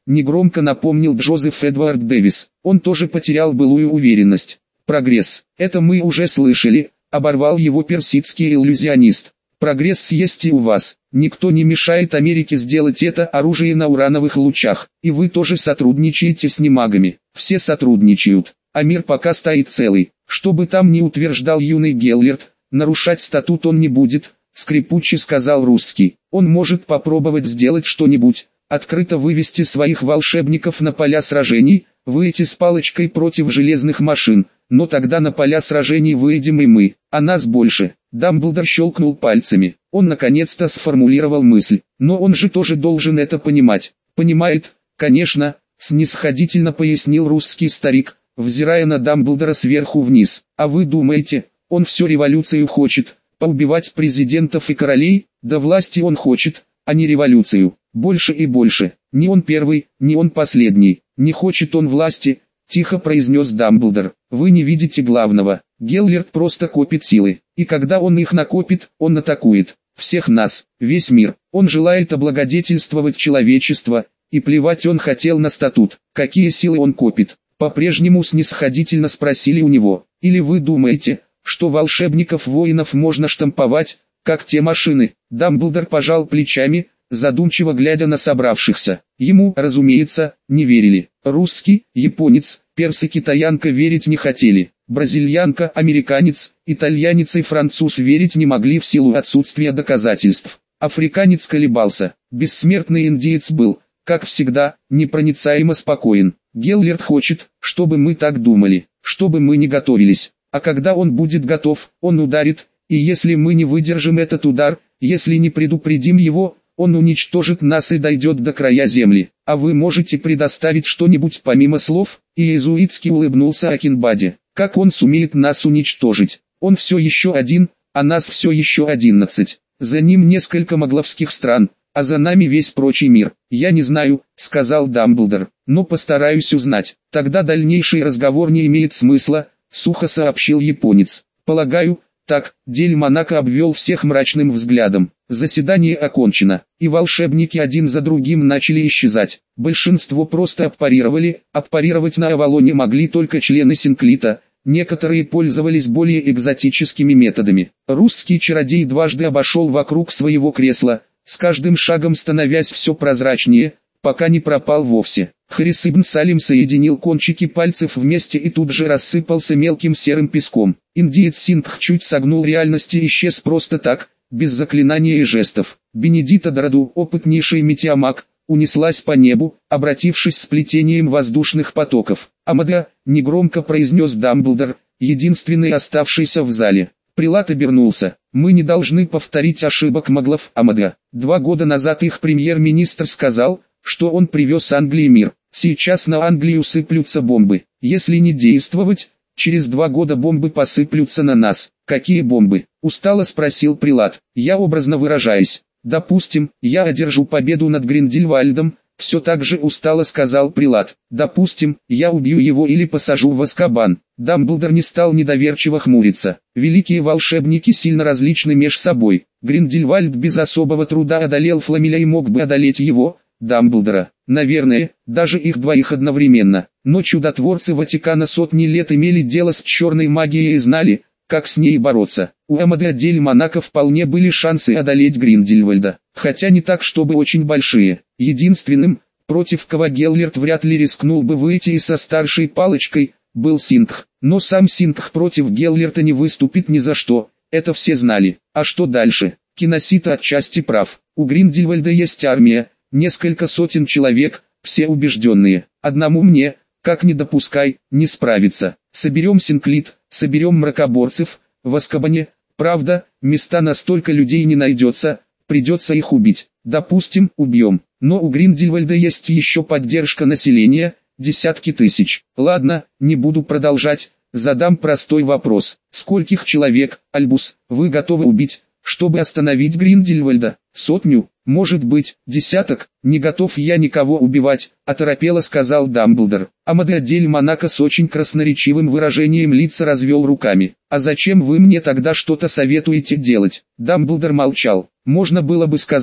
негромко напомнил Джозеф Эдвард Дэвис. Он тоже потерял былую уверенность. Прогресс. Это мы уже слышали, оборвал его персидский иллюзионист. Прогресс есть и у вас. Никто не мешает Америке сделать это оружие на урановых лучах. И вы тоже сотрудничаете с немагами. Все сотрудничают. А мир пока стоит целый. Что бы там ни утверждал юный Геллерт, нарушать статут он не будет, скрипуче сказал русский. Он может попробовать сделать что-нибудь, открыто вывести своих волшебников на поля сражений, выйти с палочкой против железных машин, но тогда на поля сражений выйдем и мы, а нас больше. Дамблдор щелкнул пальцами. Он наконец-то сформулировал мысль. Но он же тоже должен это понимать. Понимает, конечно, снисходительно пояснил русский старик, взирая на Дамблдора сверху вниз. А вы думаете, он всю революцию хочет, поубивать президентов и королей? Да власти он хочет, а не революцию. Больше и больше. Не он первый, не он последний. Не хочет он власти, тихо произнес Дамблдор. Вы не видите главного. Геллерт просто копит силы. И когда он их накопит, он атакует. Всех нас, весь мир. Он желает облагодетельствовать человечество, и плевать он хотел на статут. Какие силы он копит? По-прежнему снисходительно спросили у него. Или вы думаете, что волшебников-воинов можно штамповать, как те машины? Дамблдор пожал плечами, задумчиво глядя на собравшихся. Ему, разумеется, не верили. Русский, японец, перс и китаянка верить не хотели. Бразильянка, американец, итальянец и француз верить не могли в силу отсутствия доказательств. Африканец колебался. Бессмертный индиец был, как всегда, непроницаемо спокоен. Геллерт хочет, чтобы мы так думали, чтобы мы не готовились. А когда он будет готов, он ударит, и если мы не выдержим этот удар, если не предупредим его, он уничтожит нас и дойдет до края земли. А вы можете предоставить что-нибудь помимо слов? И иезуитски улыбнулся Акинбади. Как он сумеет нас уничтожить? Он все еще один, а нас все еще 11. За ним несколько магловских стран, а за нами весь прочий мир. Я не знаю, сказал Дамблдор, но постараюсь узнать. Тогда дальнейший разговор не имеет смысла, сухо сообщил японец. Полагаю, так, Дель Монако обвел всех мрачным взглядом. Заседание окончено, и волшебники один за другим начали исчезать. Большинство просто аппарировали, аппарировать на Авалоне могли только члены Синклита, некоторые пользовались более экзотическими методами. Русский чародей дважды обошел вокруг своего кресла, с каждым шагом становясь все прозрачнее, пока не пропал вовсе. Харис ибн Салим соединил кончики пальцев вместе и тут же рассыпался мелким серым песком. Индиец Сингх чуть согнул реальность и исчез просто так, без заклинания и жестов. Бенедита Драду, опытнейший метеомаг, унеслась по небу, обратившись с плетением воздушных потоков. «Амада», — негромко произнес Дамблдор, единственный оставшийся в зале. Прилат обернулся. «Мы не должны повторить ошибок маглов, Амада. 2 года назад их премьер-министр сказал, что он привез Англии мир. Сейчас на Англию сыплются бомбы. Если не действовать, через 2 года бомбы посыплются на нас». «Какие бомбы?» — устало спросил Прилат. «Я образно выражаюсь. Допустим, я одержу победу над Гриндельвальдом», — все так же устало сказал Прилат. «Допустим, я убью его или посажу в Азкабан». Дамблдор не стал недоверчиво хмуриться. Великие волшебники сильно различны меж собой. Гриндельвальд без особого труда одолел Фламеля и мог бы одолеть его, Дамблдора. Наверное, даже их двоих одновременно. Но чудотворцы Ватикана сотни лет имели дело с черной магией и знали, как с ней бороться. У Амады Дель Монако вполне были шансы одолеть Гриндельвальда, хотя не так чтобы очень большие. Единственным, против кого Геллерт вряд ли рискнул бы выйти и со старшей палочкой, был Сингх. Но сам Сингх против Геллерта не выступит ни за что, это все знали. А что дальше? Киносита отчасти прав. У Гриндельвальда есть армия, несколько сотен человек, все убежденные. Одному мне, как не допускай, не справиться. Соберем Синклит, соберем мракоборцев, в Азкабане, правда, места на столько людей не найдется, придется их убить. Допустим, убьем, но у Гриндельвальда есть еще поддержка населения, десятки тысяч. Ладно, не буду продолжать, задам простой вопрос. Скольких человек, Альбус, вы готовы убить, чтобы остановить Гриндельвальда? 100, может быть, 10. Не готов я никого убивать, оторопело сказал Дамблдор. Амада Дель Монако с очень красноречивым выражением лица развел руками. А зачем вы мне тогда что-то советуете делать? Дамблдор молчал. Можно было бы сказать,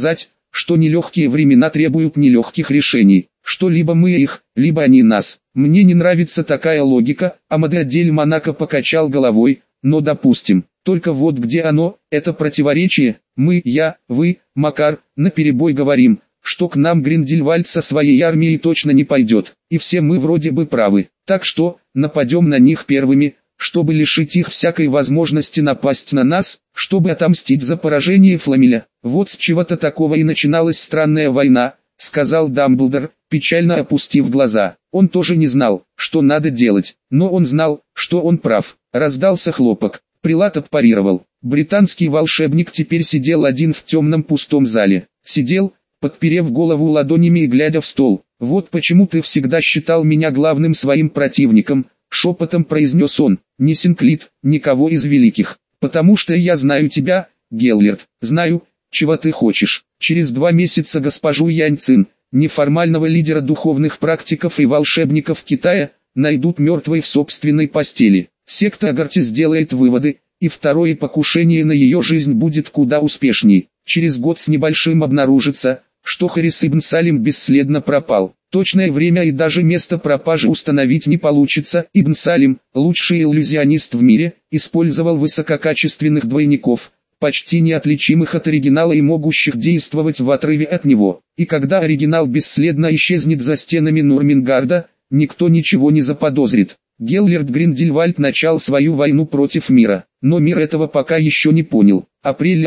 что нелегкие времена требуют нелегких решений, что либо мы их, либо они нас. Мне не нравится такая логика, Амаде Монако покачал головой, но допустим. Только вот где оно, это противоречие, мы, я, вы, Макар, наперебой говорим, что к нам Гриндельвальд со своей армией точно не пойдет, и все мы вроде бы правы, так что, нападем на них первыми, чтобы лишить их всякой возможности напасть на нас, чтобы отомстить за поражение Фламеля. Вот с чего-то такого и начиналась странная война, сказал Дамблдор, печально опустив глаза. Он тоже не знал, что надо делать, но он знал, что он прав. Раздался хлопок. Прилат отпарировал. Британский волшебник теперь сидел один в темном пустом зале. Сидел, подперев голову ладонями и глядя в стол. «Вот почему ты всегда считал меня главным своим противником», — шепотом произнес он. «Не Синклит, никого из великих. Потому что я знаю тебя, Геллерд, знаю, чего ты хочешь. Через 2 месяца госпожу Яньцин, неформального лидера духовных практиков и волшебников Китая, найдут мертвой в собственной постели. Секта Агарти сделает выводы, и второе покушение на ее жизнь будет куда успешней. Через год с небольшим обнаружится, что Харис Ибн Салим бесследно пропал. Точное время и даже место пропажи установить не получится. Ибн Салим, лучший иллюзионист в мире, использовал высококачественных двойников, почти неотличимых от оригинала и могущих действовать в отрыве от него. И когда оригинал бесследно исчезнет за стенами Нурмингарда, никто ничего не заподозрит. Геллерд Гриндельвальд начал свою войну против мира, но мир этого пока еще не понял. Апрель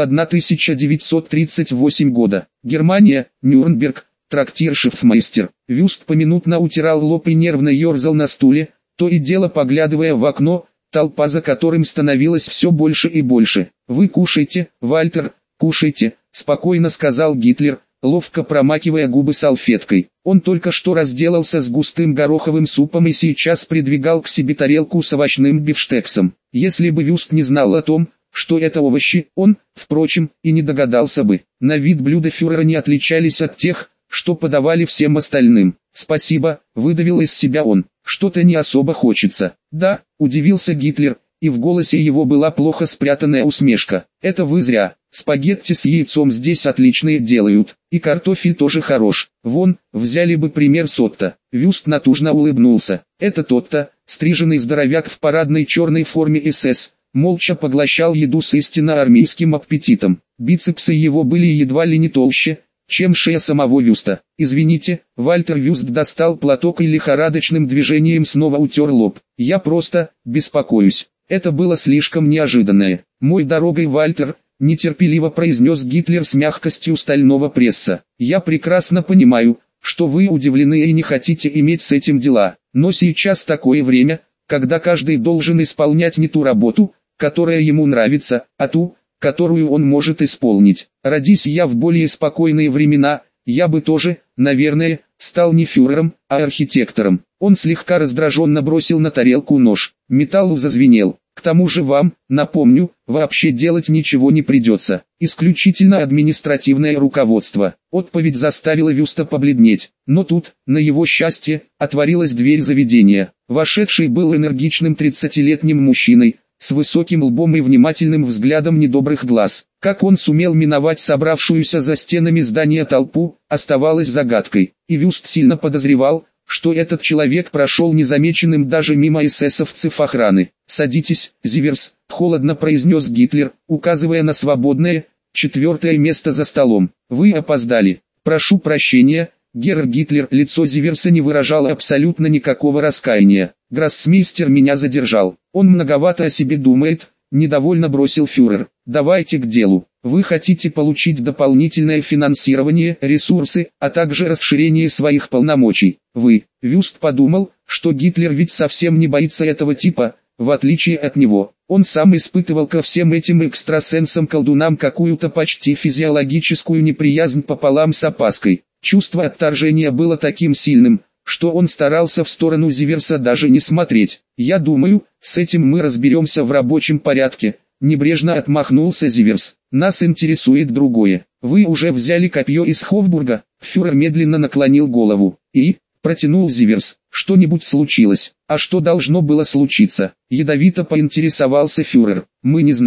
1938 года. Германия, Нюрнберг, трактир Шифмейстер. Вюст поминутно утирал лоб и нервно ерзал на стуле, то и дело поглядывая в окно, толпа за которым становилась все больше и больше. «Вы кушайте, Вальтер, кушайте», — спокойно сказал Гитлер, ловко промакивая губы салфеткой. Он только что разделался с густым гороховым супом и сейчас придвигал к себе тарелку с овощным бифштексом. Если бы Вюст не знал о том, что это овощи, он, впрочем, и не догадался бы. На вид блюда фюрера не отличались от тех, что подавали всем остальным. «Спасибо», — выдавил из себя он, — «что-то не особо хочется». «Да», — удивился Гитлер, и в голосе его была плохо спрятанная усмешка. «Это вы зря. Спагетти с яйцом здесь отличные делают, и картофель тоже хорош. Вон, взяли бы пример с Отто». Вюст натужно улыбнулся. «Это Отто, стриженный здоровяк в парадной черной форме СС, молча поглощал еду с истинно армейским аппетитом. Бицепсы его были едва ли не толще, чем шея самого Вюста. «Извините», Вальтер Вюст достал платок и лихорадочным движением снова утер лоб. «Я просто беспокоюсь. Это было слишком неожиданное. Мой дорогой Вальтер», нетерпеливо произнес Гитлер с мягкостью стального пресса. «Я прекрасно понимаю, что вы удивлены и не хотите иметь с этим дела, но сейчас такое время, когда каждый должен исполнять не ту работу, которая ему нравится, а ту, которую он может исполнить. Родись я в более спокойные времена, я бы тоже, наверное, стал не фюрером, а архитектором». Он слегка раздраженно бросил на тарелку нож. Металл зазвенел. «К тому же вам, напомню, вообще делать ничего не придется. Исключительно административное руководство». Отповедь заставила Вюста побледнеть. Но тут, на его счастье, отворилась дверь заведения. Вошедший был энергичным 30-летним мужчиной, с высоким лбом и внимательным взглядом недобрых глаз. Как он сумел миновать собравшуюся за стенами здания толпу, оставалось загадкой. И Вюст сильно подозревал, что этот человек прошел незамеченным даже мимо эсэсовцев охраны. «Садитесь, Зиверс», — холодно произнес Гитлер, указывая на свободное, 4-е место за столом. «Вы опоздали. Прошу прощения, Герр Гитлер». Лицо Зиверса не выражало абсолютно никакого раскаяния. «Гроссмейстер меня задержал. Он многовато о себе думает», — недовольно бросил фюрер. «Давайте к делу. Вы хотите получить дополнительное финансирование, ресурсы, а также расширение своих полномочий. Вы». Вюст подумал, что Гитлер ведь совсем не боится этого типа, в отличие от него. Он сам испытывал ко всем этим экстрасенсам-колдунам какую-то почти физиологическую неприязнь пополам с опаской. Чувство отторжения было таким сильным, что он старался в сторону Зиверса даже не смотреть. «Я думаю, с этим мы разберемся в рабочем порядке», — небрежно отмахнулся Зиверс. «Нас интересует другое. Вы уже взяли копье из Хофбурга?» Фюрер медленно наклонил голову. «И?» — протянул Зиверс. «Что-нибудь случилось?» «А что должно было случиться?» — ядовито поинтересовался фюрер. «Мы не знаем.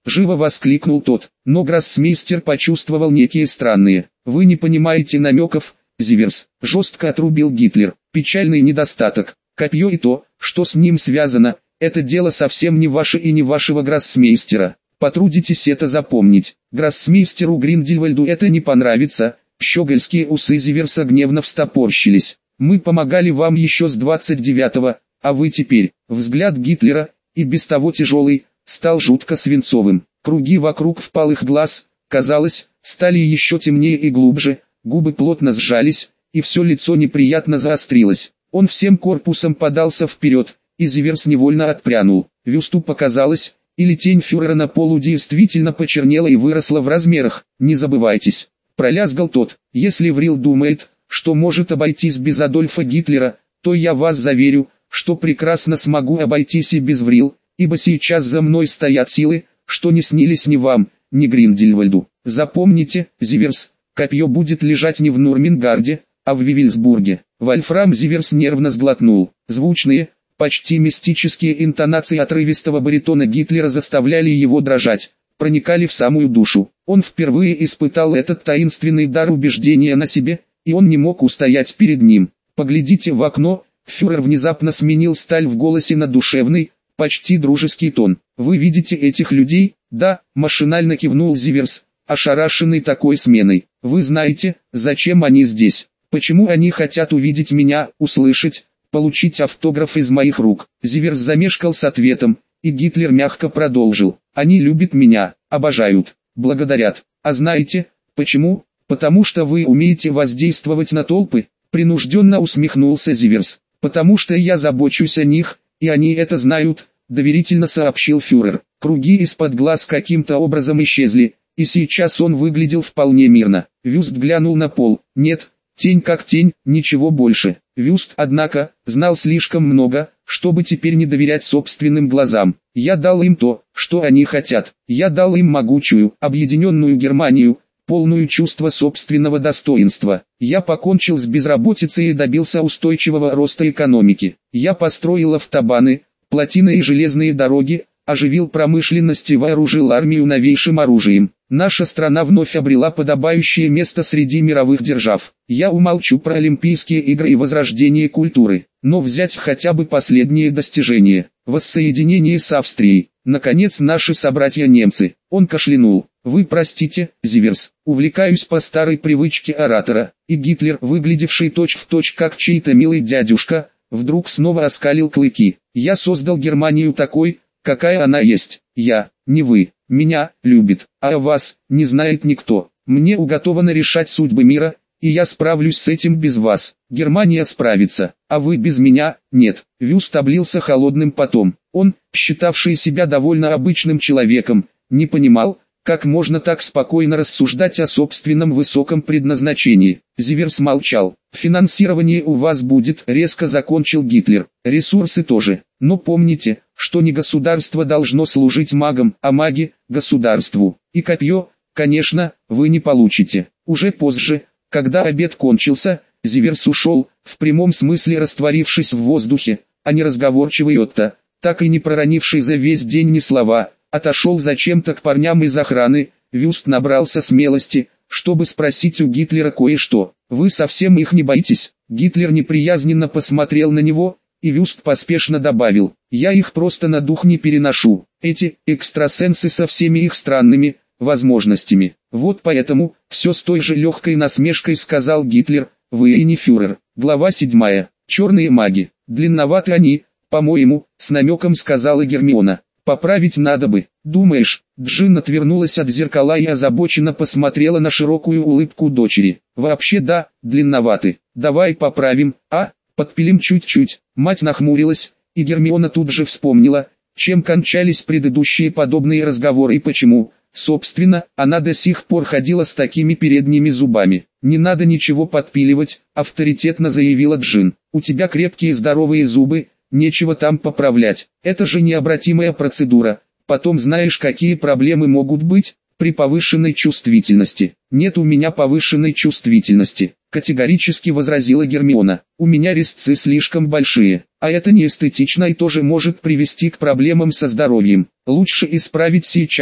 живо воскликнул тот. Но гроссмейстер почувствовал некие странные. Вы не понимаете намеков, Зиверс, жестко отрубил Гитлер. Печальный недостаток. Копье и то, что с ним связано, это дело совсем не ваше и не вашего гроссмейстера. Потрудитесь это запомнить. Гроссмейстеру Гриндельвальду это не понравится. Щегольские усы Зиверса гневно встопорщились. Мы помогали вам еще с 29-го, а вы теперь. Взгляд Гитлера, и без того тяжелый, стал жутко свинцовым. Круги вокруг впалых глаз, казалось, стали еще темнее и глубже, губы плотно сжались, и все лицо неприятно заострилось. Он всем корпусом подался вперед, и Зиверс невольно отпрянул. Вюсту показалось, или тень фюрера на полу действительно почернела и выросла в размерах. Не забывайтесь, пролязгал тот, если Врил думает, что может обойтись без Адольфа Гитлера, то я вас заверю, что прекрасно смогу обойтись и без Врил, ибо сейчас за мной стоят силы, что не снились ни вам, ни Гриндельвальду. Запомните, Зиверс, копье будет лежать не в Нурмингарде, а в Вивельсбурге. Вольфрам Зиверс нервно сглотнул. Звучные, почти мистические интонации отрывистого баритона Гитлера заставляли его дрожать, проникали в самую душу. Он впервые испытал этот таинственный дар убеждения на себе, и он не мог устоять перед ним. «Поглядите в окно», фюрер внезапно сменил сталь в голосе на душевный, почти дружеский тон. «Вы видите этих людей?» «Да», машинально кивнул Зиверс, ошарашенный такой сменой. «Вы знаете, зачем они здесь? Почему они хотят увидеть меня, услышать, получить автограф из моих рук?» Зиверс замешкал с ответом, и Гитлер мягко продолжил. «Они любят меня, обожают, благодарят. А знаете, почему? Потому что вы умеете воздействовать на толпы?» Принужденно усмехнулся Зиверс. «Потому что я забочусь о них, и они это знают», доверительно сообщил фюрер. Круги из-под глаз каким-то образом исчезли, и сейчас он выглядел вполне мирно. Вюст глянул на пол. Нет, тень как тень, ничего больше. Вюст, однако, знал слишком много, чтобы теперь не доверять собственным глазам. Я дал им то, что они хотят. Я дал им могучую, объединенную Германию, полную чувства собственного достоинства. Я покончил с безработицей и добился устойчивого роста экономики. Я построил автобаны, плотины и железные дороги, оживил промышленность и вооружил армию новейшим оружием. Наша страна вновь обрела подобающее место среди мировых держав. Я умолчу про Олимпийские игры и возрождение культуры, но взять хотя бы последние достижения. Воссоединение с Австрией. Наконец наши собратья-немцы. Он кашлянул. Вы простите, Зиверс, увлекаюсь по старой привычке оратора. И Гитлер, выглядевший точь-в-точь как чей-то милый дядюшка, вдруг снова оскалил клыки. Я создал Германию такой, какая она есть. Я, не вы, меня любит, а вас не знает никто. Мне уготовано решать судьбы мира, и я справлюсь с этим без вас. Германия справится, а вы без меня, нет. Вюст облился холодным потом. Он, считавший себя довольно обычным человеком, не понимал, как можно так спокойно рассуждать о собственном высоком предназначении. Зиверс молчал. «Финансирование у вас будет», — резко закончил Гитлер. «Ресурсы тоже. Но помните, что не государство должно служить магам, а маги — государству. И копье, конечно, вы не получите. Уже позже, когда обед кончился, Зиверс ушел, в прямом смысле растворившись в воздухе, а неразговорчивый Отто, так и не проронивший за весь день ни слова, отошел зачем-то к парням из охраны. Вюст набрался смелости, чтобы спросить у Гитлера кое-что. «Вы совсем их не боитесь?» Гитлер неприязненно посмотрел на него, и Вюст поспешно добавил: «Я их просто на дух не переношу, эти экстрасенсы со всеми их странными возможностями. Вот поэтому», все с той же легкой насмешкой сказал Гитлер, «вы и не фюрер». Глава 7. Черные маги. Длинноваты они, по-моему, с намеком сказала Гермиона. «Поправить надо бы, думаешь?» Джин отвернулась от зеркала и озабоченно посмотрела на широкую улыбку дочери. «Вообще да, длинноваты. Давай поправим, а? Подпилим чуть-чуть». Мать нахмурилась, и Гермиона тут же вспомнила, чем кончались предыдущие подобные разговоры и почему, собственно, она до сих пор ходила с такими передними зубами. «Не надо ничего подпиливать», — авторитетно заявила Джин. «У тебя крепкие здоровые зубы, нечего там поправлять. Это же необратимая процедура. Потом знаешь, какие проблемы могут быть при повышенной чувствительности». «Нет у меня повышенной чувствительности», — категорически возразила Гермиона. «У меня резцы слишком большие, а это не эстетично и тоже может привести к проблемам со здоровьем. Лучше исправить сейчас,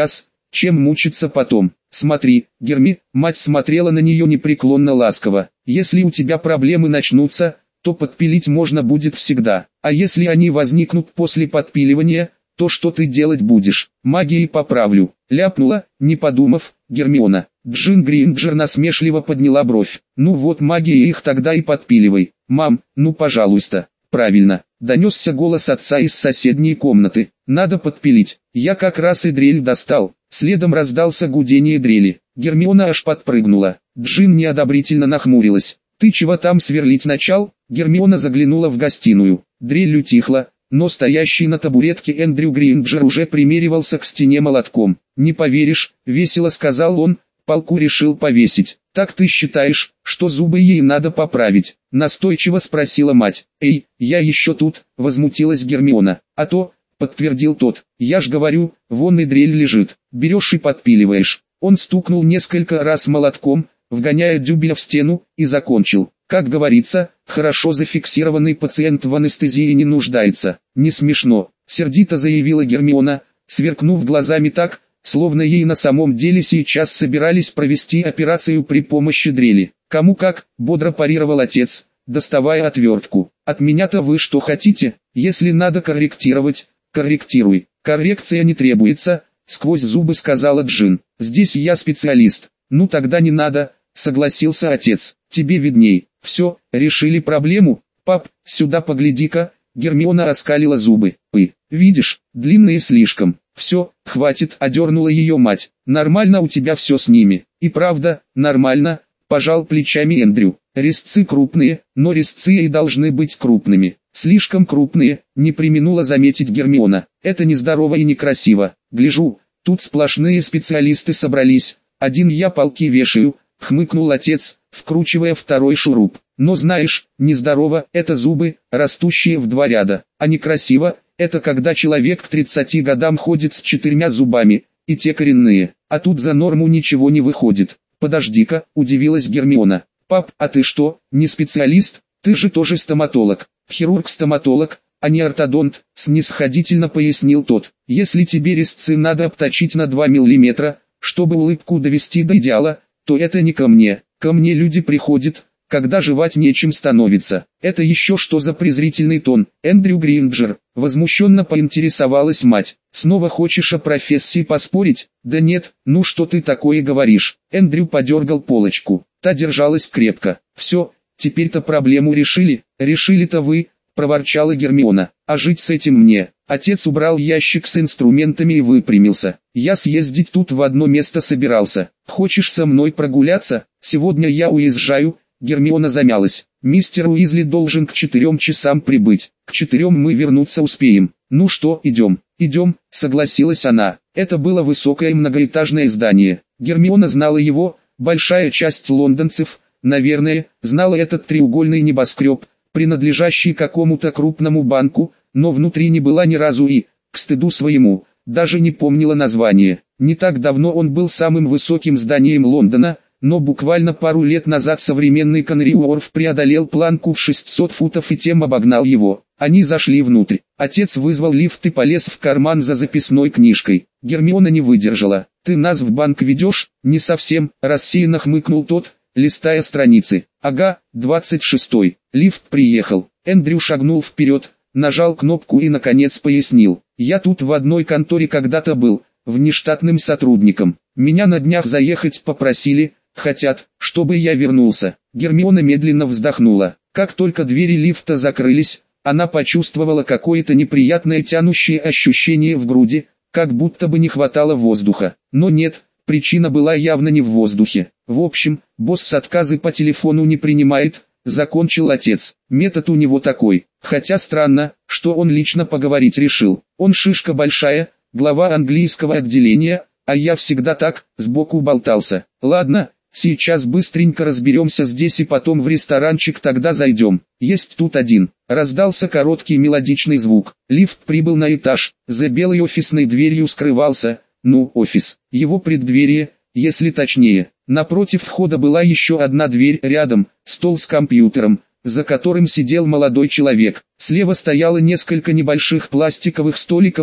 чем мучиться потом. Смотри, Герми, мать смотрела на нее непреклонно ласково. Если у тебя проблемы начнутся, то подпилить можно будет всегда. А если они возникнут после подпиливания, то что ты делать будешь? Магией поправлю. Ляпнула, не подумав, Гермиона. Джин Гринджер насмешливо подняла бровь. Ну вот магией их тогда и подпиливай. Мам, ну пожалуйста. Правильно. Донесся голос отца из соседней комнаты. Надо подпилить. Я как раз и дрель достал. Следом раздался гудение дрели. Гермиона аж подпрыгнула. Джин неодобрительно нахмурилась. «Ты чего там сверлить начал?» Гермиона заглянула в гостиную. Дрель утихла, но стоящий на табуретке Эндрю Гринджер уже примеривался к стене молотком. «Не поверишь», — весело сказал он, — «палку решил повесить». «Так ты считаешь, что зубы ей надо поправить?» — настойчиво спросила мать. «Эй, я еще тут», — возмутилась Гермиона. «А то», — подтвердил тот, — «я ж говорю, вон и дрель лежит, берешь и подпиливаешь». Он стукнул несколько раз молотком, вгоняя дюбеля в стену, и закончил. Как говорится, хорошо зафиксированный пациент в анестезии не нуждается. «Не смешно», — сердито заявила Гермиона, сверкнув глазами так, словно ей на самом деле сейчас собирались провести операцию при помощи дрели. «Кому как», — бодро парировал отец, доставая отвертку. «От меня-то вы что хотите? Если надо корректировать, корректируй. Коррекция не требуется», — сквозь зубы сказала Джин. «Здесь я специалист». «Ну тогда не надо», — согласился отец. «Тебе видней». «Все, решили проблему? Пап, сюда погляди-ка». Гермиона оскалила зубы. Видишь, длинные слишком». «Все, хватит», — одернула ее мать. «Нормально у тебя все с ними». «И правда, нормально», — пожал плечами Эндрю. «Резцы крупные, но резцы и должны быть крупными. Слишком крупные», — не преминула заметить Гермиона. «Это нездорово и некрасиво. Гляжу, тут сплошные специалисты собрались. Один я палки вешаю», — хмыкнул отец, вкручивая второй шуруп. «Но знаешь, нездорово — это зубы, растущие в 2 ряда, а некрасиво — это когда человек к 30 годам ходит с 4 зубами, и те коренные, а тут за норму ничего не выходит». «Подожди-ка», — удивилась Гермиона. «Пап, а ты что, не специалист? Ты же тоже стоматолог». «Хирург-стоматолог, а не ортодонт», — снисходительно пояснил тот. «Если тебе резцы надо обточить на 2 миллиметра, чтобы улыбку довести до идеала, то это не ко мне. Ко мне люди приходят, когда жевать нечем становится». «Это еще что за презрительный тон, Эндрю Гринджер?» — возмущенно поинтересовалась мать. «Снова хочешь о профессии поспорить?» «Да нет, ну что ты такое говоришь?» Эндрю подергал полочку. Та держалась крепко. «Все, теперь-то проблему решили». «Решили-то вы», — проворчала Гермиона. «А жить с этим мне». Отец убрал ящик с инструментами и выпрямился. «Я съездить тут в одно место собирался. Хочешь со мной прогуляться? Сегодня я уезжаю». Гермиона замялась. «Мистер Уизли должен к 4 часам прибыть. К 4 мы вернуться успеем». «Ну что, идем?» «Идем», — согласилась она. Это было высокое многоэтажное здание. Гермиона знала его, большая часть лондонцев, наверное, знала этот треугольный небоскреб, принадлежащий какому-то крупному банку, но внутри не была ни разу и, к стыду своему, даже не помнила название. Не так давно он был самым высоким зданием Лондона, но буквально пару лет назад современный Канари Уорф преодолел планку в 600 футов и тем обогнал его. Они зашли внутрь. Отец вызвал лифт и полез в карман за записной книжкой. Гермиона не выдержала. «Ты нас в банк ведешь?» «Не совсем», — рассеянно хмыкнул тот, листая страницы. «Ага, 26-й». Лифт приехал. Эндрю шагнул вперед, нажал кнопку и наконец пояснил. «Я тут в одной конторе когда-то был, внештатным сотрудником. Меня на днях заехать попросили, хотят, чтобы я вернулся». Гермиона медленно вздохнула. Как только двери лифта закрылись, она почувствовала какое-то неприятное тянущее ощущение в груди, как будто бы не хватало воздуха. Но нет, причина была явно не в воздухе. «В общем, босс отказы по телефону не принимает», — закончил отец. «Метод у него такой. Хотя странно, что он лично поговорить решил. Он шишка большая, глава английского отделения, а я всегда так, сбоку болтался. Ладно, сейчас быстренько разберемся здесь и потом в ресторанчик тогда зайдем. Есть тут один». Раздался короткий мелодичный звук. Лифт прибыл на этаж, за белой офисной дверью скрывался, офис. Его преддверие, если точнее. Напротив входа была еще одна дверь, рядом, стол с компьютером, за которым сидел молодой человек. Слева стояло несколько небольших пластиковых столиков,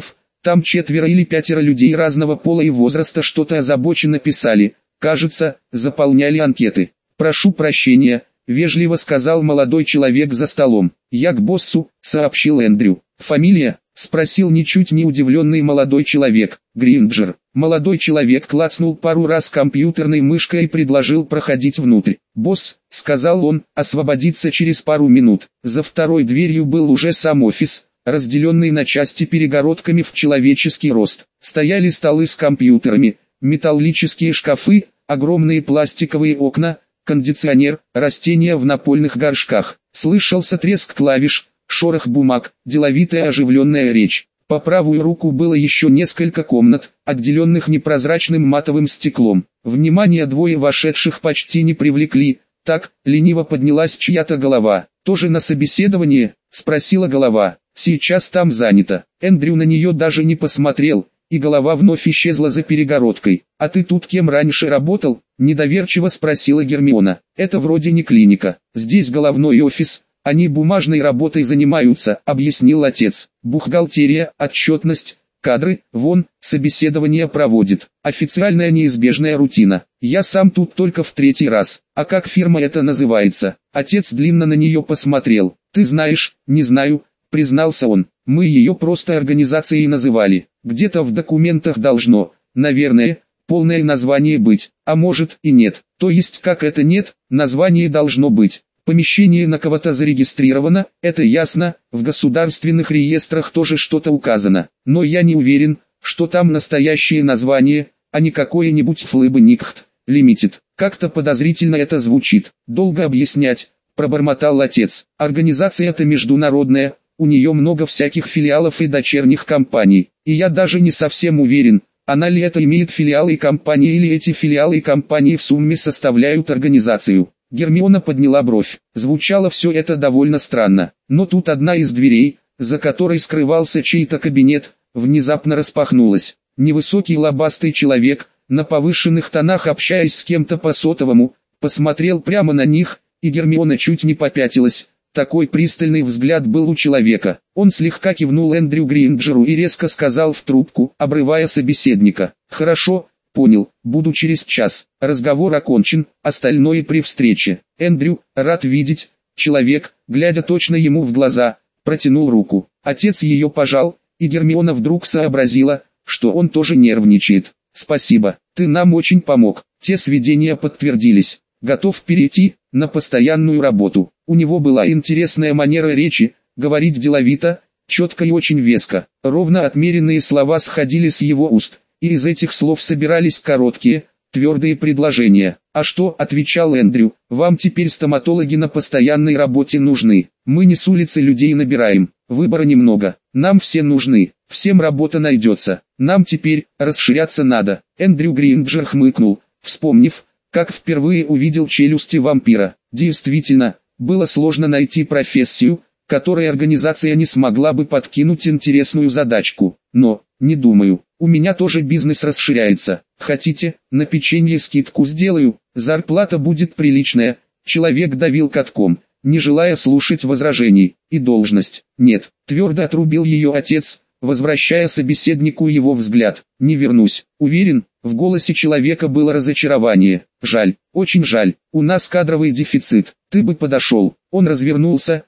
Там 4 или 5 людей разного пола и возраста что-то озабоченно писали, кажется, заполняли анкеты. «Прошу прощения», — вежливо сказал молодой человек за столом. «Я к боссу», — сообщил Эндрю. «Фамилия?» — спросил ничуть не удивленный молодой человек. «Гринджер». Молодой человек клацнул пару раз компьютерной мышкой и предложил проходить внутрь. «Босс», — сказал он, — «освободиться через пару минут». За второй дверью был уже сам офис, разделенный на части перегородками в человеческий рост. Стояли столы с компьютерами, металлические шкафы, огромные пластиковые окна, кондиционер, растения в напольных горшках. Слышался треск клавиш, шорох бумаг, деловитая оживленная речь. По правую руку было еще несколько комнат, отделенных непрозрачным матовым стеклом. Внимание двое вошедших почти не привлекли. Так, лениво поднялась чья-то голова. «Тоже на собеседование?» — спросила голова. «Сейчас там занято». Эндрю на нее даже не посмотрел, и голова вновь исчезла за перегородкой. «А ты тут кем раньше работал?» — недоверчиво спросила Гермиона. «Это вроде не клиника. Здесь головной офис. Они бумажной работой занимаются», — объяснил отец. «Бухгалтерия, отчетность, кадры, вон, собеседование проводит. Официальная неизбежная рутина. Я сам тут только в 3-й раз. А как фирма это называется?» Отец длинно на нее посмотрел. «Ты знаешь?» «Не знаю», — признался он. «Мы ее просто организацией называли. Где-то в документах должно, наверное, полное название быть, а может и нет. То есть как это нет, название должно быть. Помещение на кого-то зарегистрировано, это ясно, в государственных реестрах тоже что-то указано. Но я не уверен, что там настоящее название, а не какое-нибудь Флэбэникхт Лимитед. Как-то подозрительно это звучит. Долго объяснять», — пробормотал отец. «Организация-то международная, у нее много всяких филиалов и дочерних компаний. И я даже не совсем уверен, она ли это имеет филиалы и компании или эти филиалы и компании в сумме составляют организацию». Гермиона подняла бровь. Звучало все это довольно странно. Но тут одна из дверей, за которой скрывался чей-то кабинет, внезапно распахнулась. Невысокий лобастый человек, на повышенных тонах общаясь с кем-то по сотовому, посмотрел прямо на них, и Гермиона чуть не попятилась. Такой пристальный взгляд был у человека. Он слегка кивнул Эндрю Гринджеру и резко сказал в трубку, обрывая собеседника: «Хорошо, понял, буду через час. Разговор окончен, остальное при встрече». Эндрю, рад видеть. Человек, глядя точно ему в глаза, протянул руку. Отец ее пожал, и Гермиона вдруг сообразила, что он тоже нервничает. «Спасибо, ты нам очень помог». Те сведения подтвердились. «Готов перейти на постоянную работу». У него была интересная манера речи, говорить деловито, четко и очень веско. Ровно отмеренные слова сходили с его уст, и из этих слов собирались короткие, твердые предложения. «А что?» — отвечал Эндрю, — «вам теперь стоматологи на постоянной работе нужны. Мы не с улицы людей набираем, выбора немного. Нам все нужны, всем работа найдется. Нам теперь расширяться надо». Эндрю Гринджер хмыкнул, вспомнив, как впервые увидел челюсти вампира. Действительно, было сложно найти профессию, которой организация не смогла бы подкинуть интересную задачку. Но, не думаю, у меня тоже бизнес расширяется. Хотите, на печенье скидку сделаю, зарплата будет приличная. Человек давил катком, не желая слушать возражений. И должность. Нет, твердо отрубил ее отец, возвращая собеседнику его взгляд. «Не вернусь». «Уверен?» В голосе человека было разочарование. «Жаль, очень жаль, у нас кадровый дефицит. Ты бы подошел». Он развернулся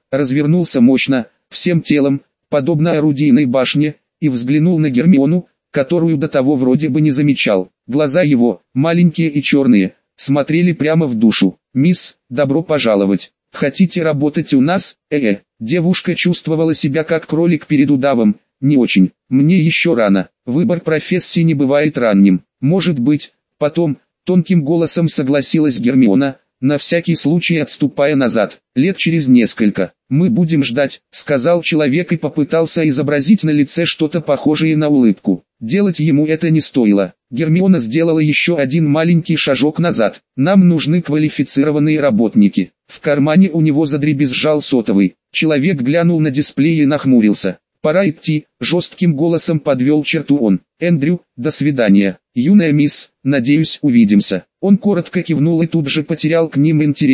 мощно, всем телом, подобно орудийной башне, и взглянул на Гермиону, которую до того вроде бы не замечал. Глаза его, маленькие и черные, смотрели прямо в душу. «Мисс, добро пожаловать. Хотите работать у нас?» Девушка чувствовала себя как кролик перед удавом. «Не очень. Мне еще рано. Выбор профессии не бывает ранним. Может быть, потом», — тонким голосом согласилась Гермиона, на всякий случай отступая назад. «Лет через несколько. Мы будем ждать», — сказал человек и попытался изобразить на лице что-то похожее на улыбку. Делать ему это не стоило. Гермиона сделала еще один маленький шажок назад. «Нам нужны квалифицированные работники». В кармане у него задребезжал сотовый. Человек глянул на дисплей и нахмурился. «Пора идти», — жестким голосом подвел черту он. «Эндрю, до свидания. Юная мисс, надеюсь, увидимся». Он коротко кивнул и тут же потерял к ним интерес.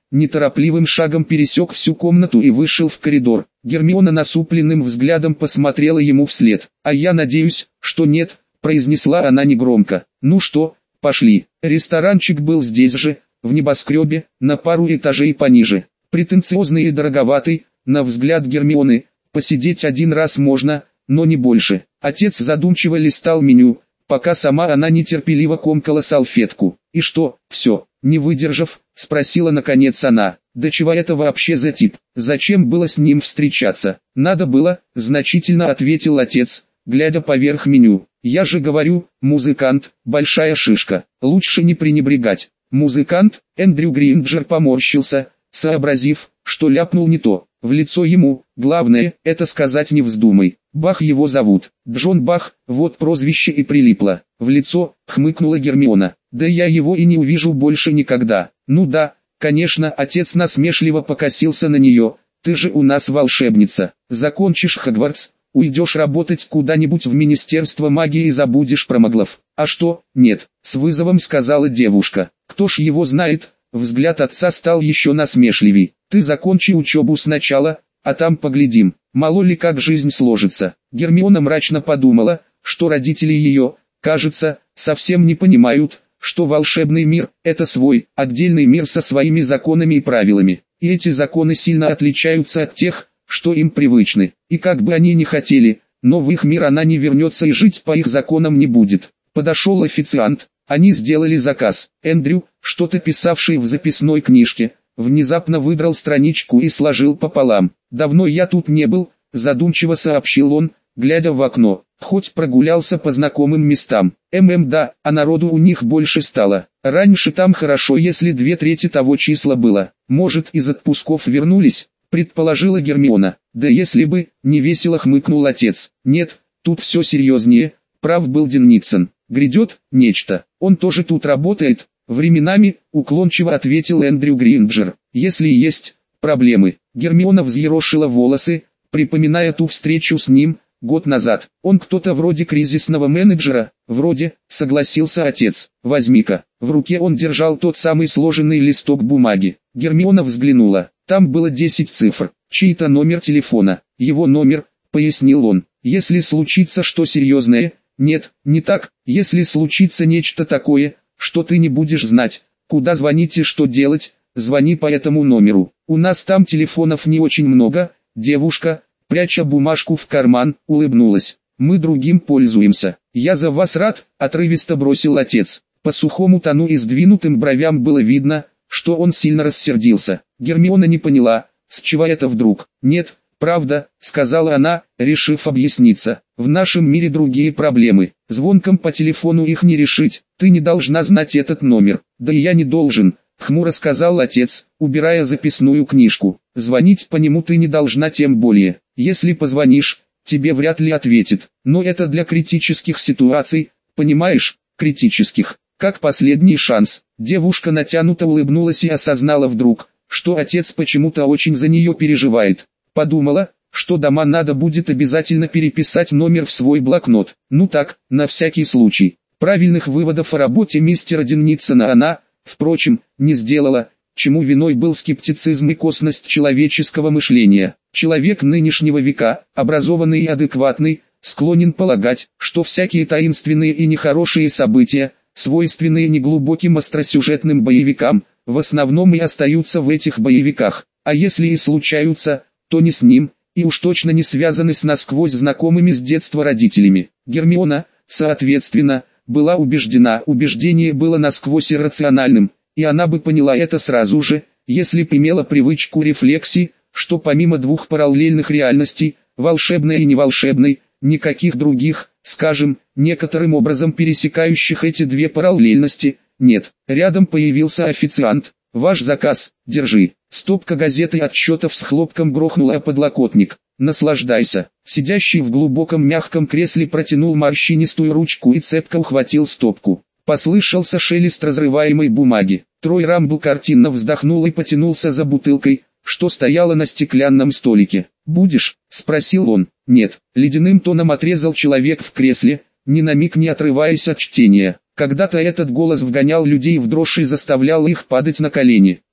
неторопливым шагом пересек всю комнату и вышел в коридор. Гермиона насупленным взглядом посмотрела ему вслед. «А я надеюсь, что нет», — произнесла она негромко. «Ну что, пошли». Ресторанчик был здесь же, в небоскребе, на пару этажей пониже. Претенциозный и дороговатый, на взгляд Гермионы, посидеть один раз можно, но не больше. Отец задумчиво листал меню, пока сама она нетерпеливо комкала салфетку. «И что, все?» Не выдержав, спросила наконец она. «Да чего это вообще за тип? Зачем было с ним встречаться?» «Надо было», значительно ответил отец, глядя поверх меню. «Я же говорю, музыкант, большая шишка, лучше не пренебрегать». «Музыкант?» Эндрю Гринджер поморщился, сообразив, что ляпнул не то. В лицо ему, главное, это сказать не вздумай. Бах его зовут. Джон Бах, вот прозвище и прилипло. В лицо, хмыкнула Гермиона. Да я его и не увижу больше никогда. Ну да, конечно, отец насмешливо покосился на нее. Ты же у нас волшебница. Закончишь Хогвартс, уйдешь работать куда-нибудь в Министерство магии и забудешь про маглов. А что, нет, с вызовом сказала девушка. Кто ж его знает? Взгляд отца стал еще насмешливей. Ты закончи учебу сначала, а там поглядим, мало ли как жизнь сложится. Гермиона мрачно подумала, что родители ее, кажется, совсем не понимают, что волшебный мир – это свой, отдельный мир со своими законами и правилами. И эти законы сильно отличаются от тех, что им привычны. И как бы они ни хотели, но в их мир она не вернется и жить по их законам не будет. Подошел официант. Они сделали заказ. Эндрю, что-то писавший в записной книжке, внезапно выдрал страничку и сложил пополам. «Давно я тут не был», задумчиво сообщил он, глядя в окно. «Хоть прогулялся по знакомым местам. Да, а народу у них больше стало. Раньше там хорошо, если 2/3 того числа было. Может, из отпусков вернулись?» предположила Гермиона. «Да если бы», невесело хмыкнул отец. «Нет, тут все серьезнее, прав был Денницен. Грядет нечто. Он тоже тут работает?» «Временами», уклончиво ответил Эндрю Гринджер. «Если есть проблемы». Гермиона взъерошила волосы, припоминая ту встречу с ним, год назад. «Он кто-то вроде кризисного менеджера?» «Вроде», согласился отец. «Возьми-ка». В руке он держал тот самый сложенный листок бумаги. Гермиона взглянула. Там было 10 цифр. Чей-то номер телефона. «Его номер», пояснил он. «Если случится что серьезное». «Нет, не так. Если случится нечто такое, что ты не будешь знать, куда звонить и что делать, звони по этому номеру. У нас там телефонов не очень много». Девушка, пряча бумажку в карман, улыбнулась. «Мы другим пользуемся». «Я за вас рад», отрывисто бросил отец. По сухому тону и сдвинутым бровям было видно, что он сильно рассердился. Гермиона не поняла, с чего это вдруг. «Нет, правда», сказала она, решив объясниться. «В нашем мире другие проблемы. Звонком по телефону их не решить. Ты не должна знать этот номер». «Да и я не должен», хмуро сказал отец, убирая записную книжку. «Звонить по нему ты не должна тем более. Если позвонишь, тебе вряд ли ответит. Но это для критических ситуаций, понимаешь, критических. Как последний шанс». Девушка натянуто улыбнулась и осознала вдруг, что отец почему-то очень за нее переживает. Подумала, что дома надо будет обязательно переписать номер в свой блокнот. Ну так, на всякий случай. Правильных выводов о работе мистера Денницена она, впрочем, не сделала, чему виной был скептицизм и косность человеческого мышления. Человек нынешнего века, образованный и адекватный, склонен полагать, что всякие таинственные и нехорошие события, свойственные неглубоким остросюжетным боевикам, в основном и остаются в этих боевиках, а если и случаются, то не с ним, и уж точно не связаны с насквозь знакомыми с детства родителями. Гермиона, соответственно, была убеждена, убеждение было насквозь иррациональным, и она бы поняла это сразу же, если бы имела привычку рефлексии, что помимо двух параллельных реальностей, волшебной и неволшебной, никаких других, скажем, некоторым образом пересекающих эти две параллельности, нет. Рядом появился официант. «Ваш заказ, держи». Стопка газет и отчетов с хлопком грохнула о подлокотник. «Наслаждайся». Сидящий в глубоком мягком кресле протянул морщинистую ручку и цепко ухватил стопку. Послышался шелест разрываемой бумаги. Трой Рамбл картинно вздохнул и потянулся за бутылкой, что стояла на стеклянном столике. «Будешь?» – спросил он. «Нет», – ледяным тоном отрезал человек в кресле, ни на миг не отрываясь от чтения. Когда-то этот голос вгонял людей в дрожь и заставлял их падать на колени.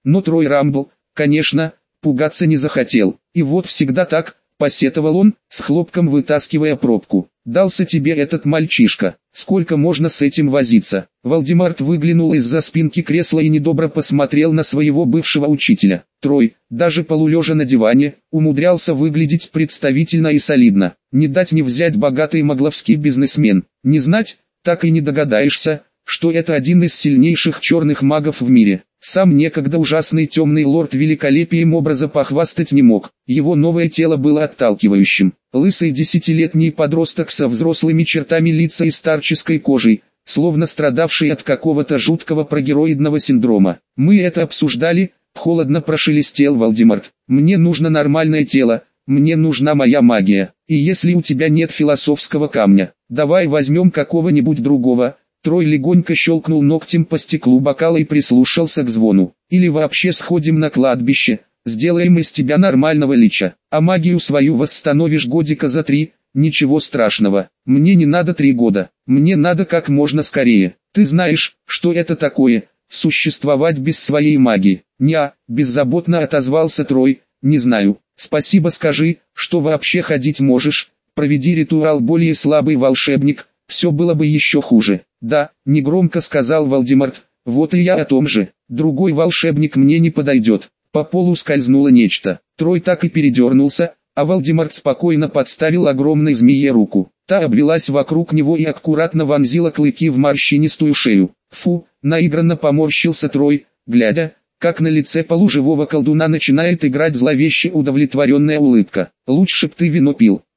Но Трой Рамбл, конечно, пугаться не захотел. И вот всегда так, посетовал он, с хлопком вытаскивая пробку. Дался тебе этот мальчишка, сколько можно с этим возиться? Вальдемарт выглянул из-за спинки кресла и недобро посмотрел на своего бывшего учителя. Трой, даже полулежа на диване, умудрялся выглядеть представительно и солидно. Не дать не взять богатый могловский бизнесмен. Не знать, так и не догадаешься, что это один из сильнейших черных магов в мире. Сам некогда ужасный темный лорд великолепием образа похвастать не мог. Его новое тело было отталкивающим. Лысый десятилетний подросток со взрослыми чертами лица и старческой кожей, словно страдавший от какого-то жуткого прогероидного синдрома. «Мы это обсуждали», — холодно прошелестел Вальдемарт. «Мне нужно нормальное тело, мне нужна моя магия. И если у тебя нет философского камня, давай возьмем какого-нибудь другого». Трой легонько щелкнул ногтем по стеклу бокала и прислушался к звону. «Или вообще сходим на кладбище, сделаем из тебя нормального лича, а магию свою восстановишь годика за 3, ничего страшного. Мне не надо 3 года, мне надо как можно скорее. Ты знаешь, что это такое, существовать без своей магии?» «Ня», беззаботно отозвался Трой, «не знаю. Спасибо скажи, что вообще ходить можешь, проведи ритуал более слабый волшебник, все было бы еще хуже». «Да», — негромко сказал Вальдемарт, «вот и я о том же. Другой волшебник мне не подойдет». По полу скользнуло нечто. Трой так и передернулся, а Вальдемарт спокойно подставил огромной змее руку. Та обвелась вокруг него и аккуратно вонзила клыки в морщинистую шею. «Фу», — наигранно поморщился Трой, глядя, как на лице полуживого колдуна начинает играть зловеще удовлетворенная улыбка. «Лучше б ты вино пил».